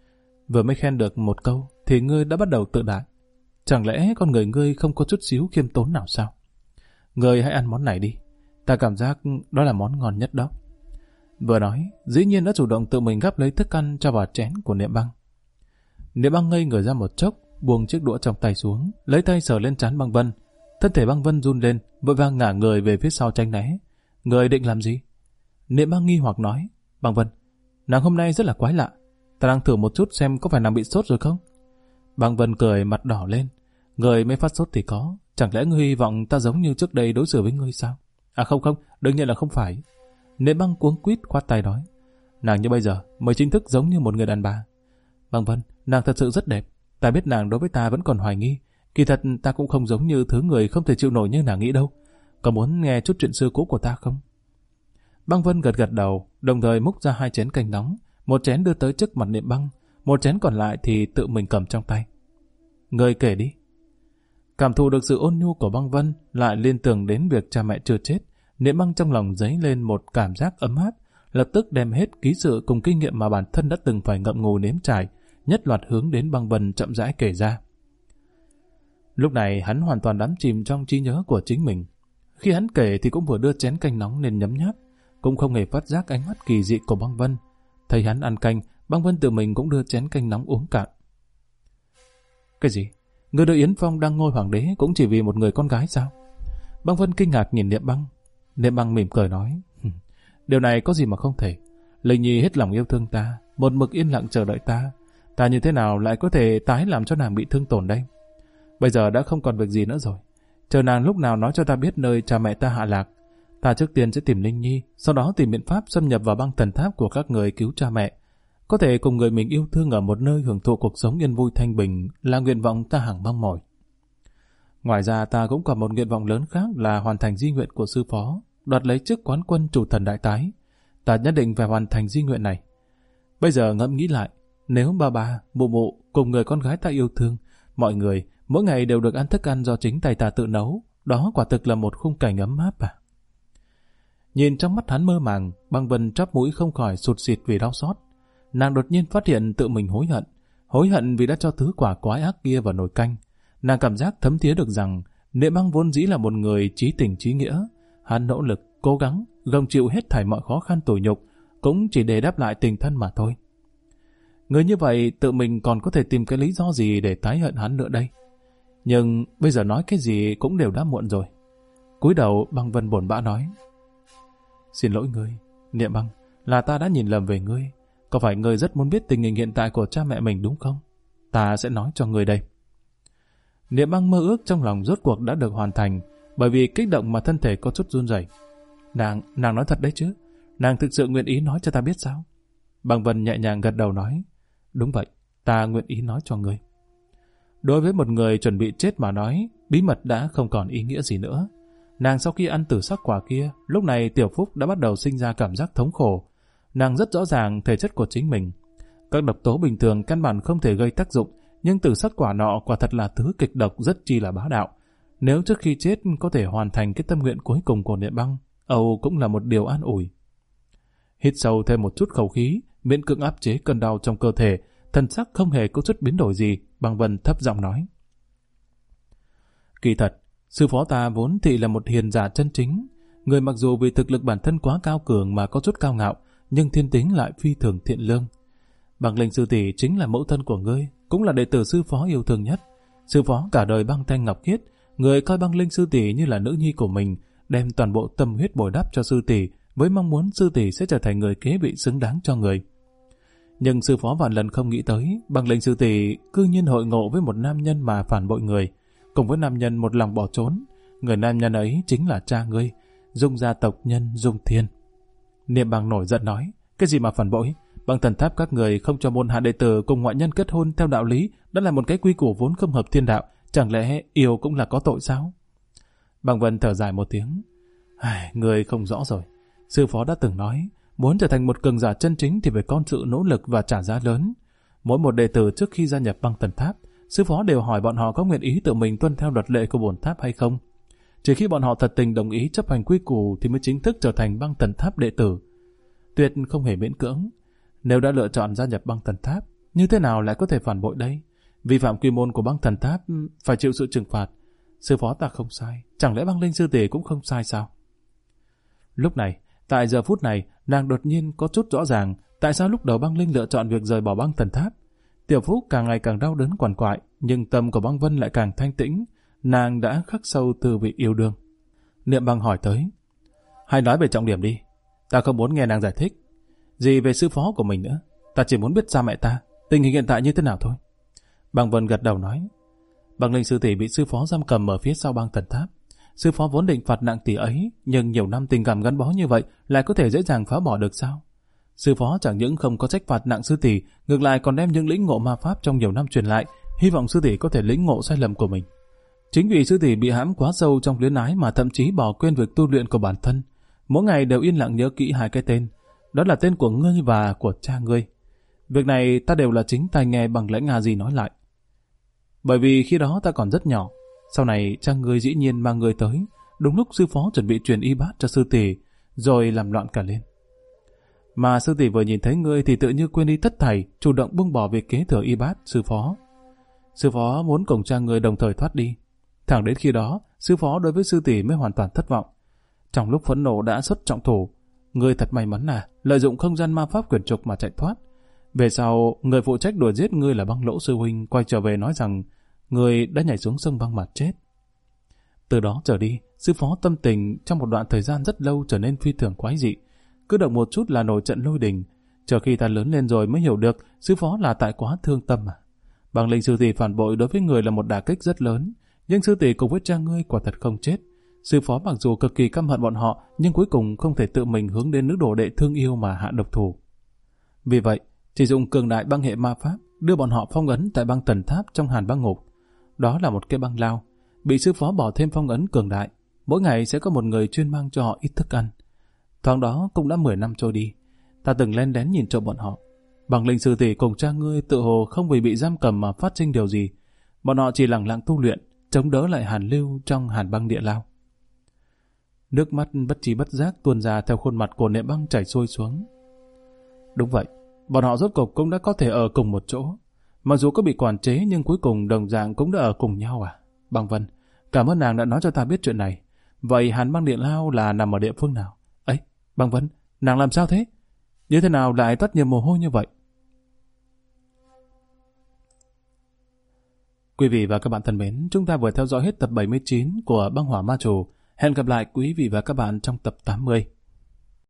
Vừa mới khen được một câu thì ngươi đã bắt đầu tự đại. Chẳng lẽ con người ngươi không có chút xíu khiêm tốn nào sao? Ngươi hãy ăn món này đi. Ta cảm giác đó là món ngon nhất đó. Vừa nói, dĩ nhiên đã chủ động tự mình gắp lấy thức ăn cho vào chén của Niệm Băng. Niệm Băng ngây người ra một chốc, buông chiếc đũa trong tay xuống, lấy tay sờ lên trán Băng Vân. Thân thể Băng Vân run lên, vội vàng ngả người về phía sau tránh né. Người định làm gì? Niệm Băng nghi hoặc nói. Băng Vân, nàng hôm nay rất là quái lạ. Ta đang thử một chút xem có phải nàng bị sốt rồi không? Băng Vân cười mặt đỏ lên. Người mới phát sốt thì có. Chẳng lẽ ngươi hy vọng ta giống như trước đây đối xử với ngươi sao? À không, đương nhiên là không phải. Niệm Băng cuống quýt khoát tay nói. Nàng như bây giờ mới chính thức giống như một người đàn bà. Băng Vân, nàng thật sự rất đẹp. Ta biết nàng đối với ta vẫn còn hoài nghi. Kỳ thật ta cũng không giống như thứ người không thể chịu nổi như nàng nghĩ đâu. Có muốn nghe chút chuyện xưa cũ của ta không? Băng Vân gật gật đầu, đồng thời múc ra 2 chén canh nóng. Một chén đưa tới trước mặt Niệm Băng, một chén còn lại thì tự mình cầm trong tay. Người kể đi. Cảm thụ được sự ôn nhu của Băng Vân, lại liên tưởng đến việc cha mẹ chưa chết, Niệm Băng trong lòng dấy lên một cảm giác ấm áp, lập tức đem hết ký sự cùng kinh nghiệm mà bản thân đã từng phải ngậm ngùi nếm trải, nhất loạt hướng đến Băng Vân chậm rãi kể ra. Lúc này hắn hoàn toàn đắm chìm trong trí nhớ của chính mình. Khi hắn kể thì cũng vừa đưa chén canh nóng lên nhấm nháp, cũng không hề phát giác ánh mắt kỳ dị của Băng Vân. Thấy hắn ăn canh, Băng Vân tự mình cũng đưa chén canh nóng uống cạn. Cái gì? Người đưa Yến Phong đang ngôi hoàng đế cũng chỉ vì một người con gái sao? Băng Vân kinh ngạc nhìn Niệm Băng. Niệm Băng mỉm cười nói. Điều này có gì mà không thể. Linh Nhi hết lòng yêu thương ta, một mực yên lặng chờ đợi ta. Ta như thế nào lại có thể tái làm cho nàng bị thương tổn đây? Bây giờ đã không còn việc gì nữa rồi. Chờ nàng lúc nào nói cho ta biết nơi cha mẹ ta hạ lạc. Ta trước tiên sẽ tìm Linh Nhi, sau đó tìm biện pháp xâm nhập vào băng thần tháp của các người cứu cha mẹ. Có thể cùng người mình yêu thương ở một nơi hưởng thụ cuộc sống yên vui thanh bình là nguyện vọng ta hằng mong mỏi. Ngoài ra ta cũng còn một nguyện vọng lớn khác là hoàn thành di nguyện của sư phó, đoạt lấy chức quán quân chủ thần đại tái. Ta nhất định phải hoàn thành di nguyện này. Bây giờ ngẫm nghĩ lại, nếu ba, mụ cùng người con gái ta yêu thương, mọi người mỗi ngày đều được ăn thức ăn do chính tay ta tự nấu, đó quả thực là một khung cảnh ấm áp à. Nhìn trong mắt hắn mơ màng, Băng Vân chóp mũi không khỏi sụt sịt vì đau xót. Nàng đột nhiên phát hiện tự mình hối hận vì đã cho thứ quả quái ác kia vào nồi canh. Nàng cảm giác thấm thía được rằng Niệm Băng vốn dĩ là một người chí tình chí nghĩa. Hắn nỗ lực, cố gắng, gồng chịu hết thảy mọi khó khăn tủi nhục, cũng chỉ để đáp lại tình thân mà thôi. Người như vậy tự mình còn có thể tìm cái lý do gì để tái hận hắn nữa đây? Nhưng bây giờ nói cái gì cũng đều đã muộn rồi. Cúi đầu, Băng Vân buồn bã nói. Xin lỗi ngươi, Niệm Băng, là ta đã nhìn lầm về ngươi. Có phải ngươi rất muốn biết tình hình hiện tại của cha mẹ mình đúng không? Ta sẽ nói cho ngươi đây. Niệm Băng mơ ước trong lòng rốt cuộc đã được hoàn thành, bởi vì kích động mà thân thể có chút run rẩy. Nàng nói thật đấy chứ? Nàng thực sự nguyện ý nói cho ta biết sao? Băng Vân nhẹ nhàng gật đầu nói. Đúng vậy, ta nguyện ý nói cho ngươi. Đối với một người chuẩn bị chết mà nói, bí mật đã không còn ý nghĩa gì nữa. Nàng sau khi ăn tử sắc quả kia, lúc này Tiểu Phúc đã bắt đầu sinh ra cảm giác thống khổ. Nàng rất rõ ràng thể chất của chính mình. Các độc tố bình thường căn bản không thể gây tác dụng, nhưng tử sắc quả nọ quả thật là thứ kịch độc rất chi là bá đạo. Nếu trước khi chết có thể hoàn thành cái tâm nguyện cuối cùng của Niệm Băng, âu cũng là một điều an ủi. Hít sâu thêm một chút khẩu khí, miễn cưỡng áp chế cơn đau trong cơ thể, thần sắc không hề có chút biến đổi gì. Băng Vân thấp giọng nói. Kỳ thật, sư phó ta vốn thị là một hiền giả chân chính. Người mặc dù vì thực lực bản thân quá cao cường mà có chút cao ngạo, nhưng thiên tính lại phi thường thiện lương. Băng Linh sư tỷ chính là mẫu thân của ngươi, cũng là đệ tử sư phó yêu thương nhất. Sư phó cả đời băng thanh ngọc khiết, người coi Băng Linh sư tỷ như là nữ nhi của mình, đem toàn bộ tâm huyết bồi đắp cho sư tỷ, với mong muốn sư tỷ sẽ trở thành người kế vị xứng đáng cho người. Nhưng sư phó vạn lần không nghĩ tới, Băng Linh sư tỷ cư nhiên hội ngộ với một nam nhân mà phản bội người, cùng với nam nhân một lòng bỏ trốn. Người nam nhân ấy chính là cha ngươi, Dung gia tộc nhân Dung Thiên. Niệm Băng nổi giận nói, cái gì mà phản bội? Băng thần tháp các người không cho môn hạ đệ tử cùng ngoại nhân kết hôn theo đạo lý, đó là một cái quy củ vốn không hợp thiên đạo, chẳng lẽ yêu cũng là có tội sao? Băng Vân thở dài một tiếng, người không rõ rồi. Sư phó đã từng nói, muốn trở thành một cường giả chân chính thì phải có sự nỗ lực và trả giá lớn. Mỗi một đệ tử trước khi gia nhập băng thần tháp, sư phó đều hỏi bọn họ có nguyện ý tự mình tuân theo luật lệ của bổn tháp hay không. Chỉ khi bọn họ thật tình đồng ý chấp hành quy củ thì mới chính thức trở thành băng thần tháp đệ tử. Tuyệt không hề miễn cưỡng. Nếu đã lựa chọn gia nhập băng thần tháp, Như thế nào lại có thể phản bội đây? Vi phạm quy môn của băng thần tháp phải chịu sự trừng phạt. Sư phó ta không sai, chẳng lẽ băng linh sư tỷ cũng không sai sao? Lúc này, tại giờ phút này, nàng đột nhiên có chút rõ ràng tại sao lúc đầu băng linh lựa chọn việc rời bỏ băng thần tháp. Tiểu Phúc càng ngày càng đau đớn quằn quại, nhưng tâm của băng Vân lại càng thanh tĩnh. Nàng đã khắc sâu từ vị yêu đương. Niệm Băng hỏi tới, hãy nói về trọng điểm đi, ta không muốn nghe nàng giải thích gì về sư phó của mình nữa, ta chỉ muốn biết cha mẹ ta, tình hình hiện tại như thế nào thôi. Băng Vân gật đầu nói, băng linh sư tỷ bị sư phó giam cầm ở phía sau băng thần tháp. Sư phó vốn định phạt nặng tỷ ấy, nhưng nhiều năm tình cảm gắn bó như vậy lại có thể dễ dàng phá bỏ được sao? Sư phó chẳng những không có trách phạt nặng sư tỷ, ngược lại còn đem những lĩnh ngộ ma pháp trong nhiều năm truyền lại, hy vọng sư tỷ có thể lĩnh ngộ sai lầm của mình. Chính vì sư tỷ bị hãm quá sâu trong luyến ái mà thậm chí bỏ quên việc tu luyện của bản thân, mỗi ngày đều yên lặng nhớ kỹ hai cái tên, đó là tên của ngươi và của cha ngươi. Việc này ta đều là chính tai nghe bằng lãnh Nga gì nói lại. Bởi vì khi đó ta còn rất nhỏ, sau này cha ngươi dĩ nhiên mang ngươi tới, đúng lúc sư phó chuẩn bị truyền y bát cho sư tỷ, rồi làm loạn cả lên. Mà sư tỷ vừa nhìn thấy ngươi thì tự như quên đi tất thảy, chủ động buông bỏ việc kế thừa y bát sư phó. Sư phó muốn cùng cha ngươi đồng thời thoát đi. Thẳng đến khi đó, sư phó đối với sư tỷ mới hoàn toàn thất vọng. Trong lúc phẫn nộ đã xuất trọng thủ, ngươi thật may mắn lợi dụng không gian ma pháp quyển trục mà chạy thoát. Về sau, người phụ trách đuổi giết ngươi là Băng Lỗ sư huynh quay trở về nói rằng ngươi đã nhảy xuống sông băng mà chết. Từ đó trở đi, sư phó tâm tình trong một đoạn thời gian rất lâu trở nên phi thường quái dị. Cứ động một chút là nổi trận lôi đình. Chờ khi ta lớn lên rồi mới hiểu được sư phó là tại quá thương tâm mà. Băng linh sư tỷ phản bội đối với người là một đả kích rất lớn, nhưng sư tỷ cùng với cha ngươi quả thật không chết. Sư phó mặc dù cực kỳ căm hận bọn họ, nhưng cuối cùng không thể tự mình hướng đến nữ đồ đệ thương yêu mà hạ độc thủ. Vì vậy, chỉ dùng cường đại băng hệ ma pháp đưa bọn họ phong ấn tại băng thần tháp trong Hàn Băng Ngục. Đó là một cái băng lao, bị sư phó bỏ thêm phong ấn cường đại. Mỗi ngày sẽ có một người chuyên mang cho họ ít thức ăn. Thoáng đó cũng đã 10 năm trôi đi, ta từng len lén nhìn trộm bọn họ. Băng linh sư tỷ cùng cha ngươi tự hồ không vì bị giam cầm mà phát sinh điều gì. Bọn họ chỉ lặng lặng tu luyện, chống đỡ lại hàn lưu trong Hàn Băng địa lao. Nước mắt bất trí bất giác tuôn ra theo khuôn mặt của Niệm Băng chảy xuôi xuống. Đúng vậy, bọn họ rốt cục cũng đã có thể ở cùng một chỗ. Mặc dù có bị quản chế nhưng cuối cùng đồng dạng cũng đã ở cùng nhau à? Băng Vân, cảm ơn nàng đã nói cho ta biết chuyện này. Vậy Hàn Băng địa lao là nằm ở địa phương nào? Ấy, Băng Vân, nàng làm sao thế? Như thế nào lại toát nhiều mồ hôi như vậy? Quý vị và các bạn thân mến, chúng ta vừa theo dõi hết tập 79 của Băng Hỏa Ma Chủ. Hẹn gặp lại quý vị và các bạn trong tập 80.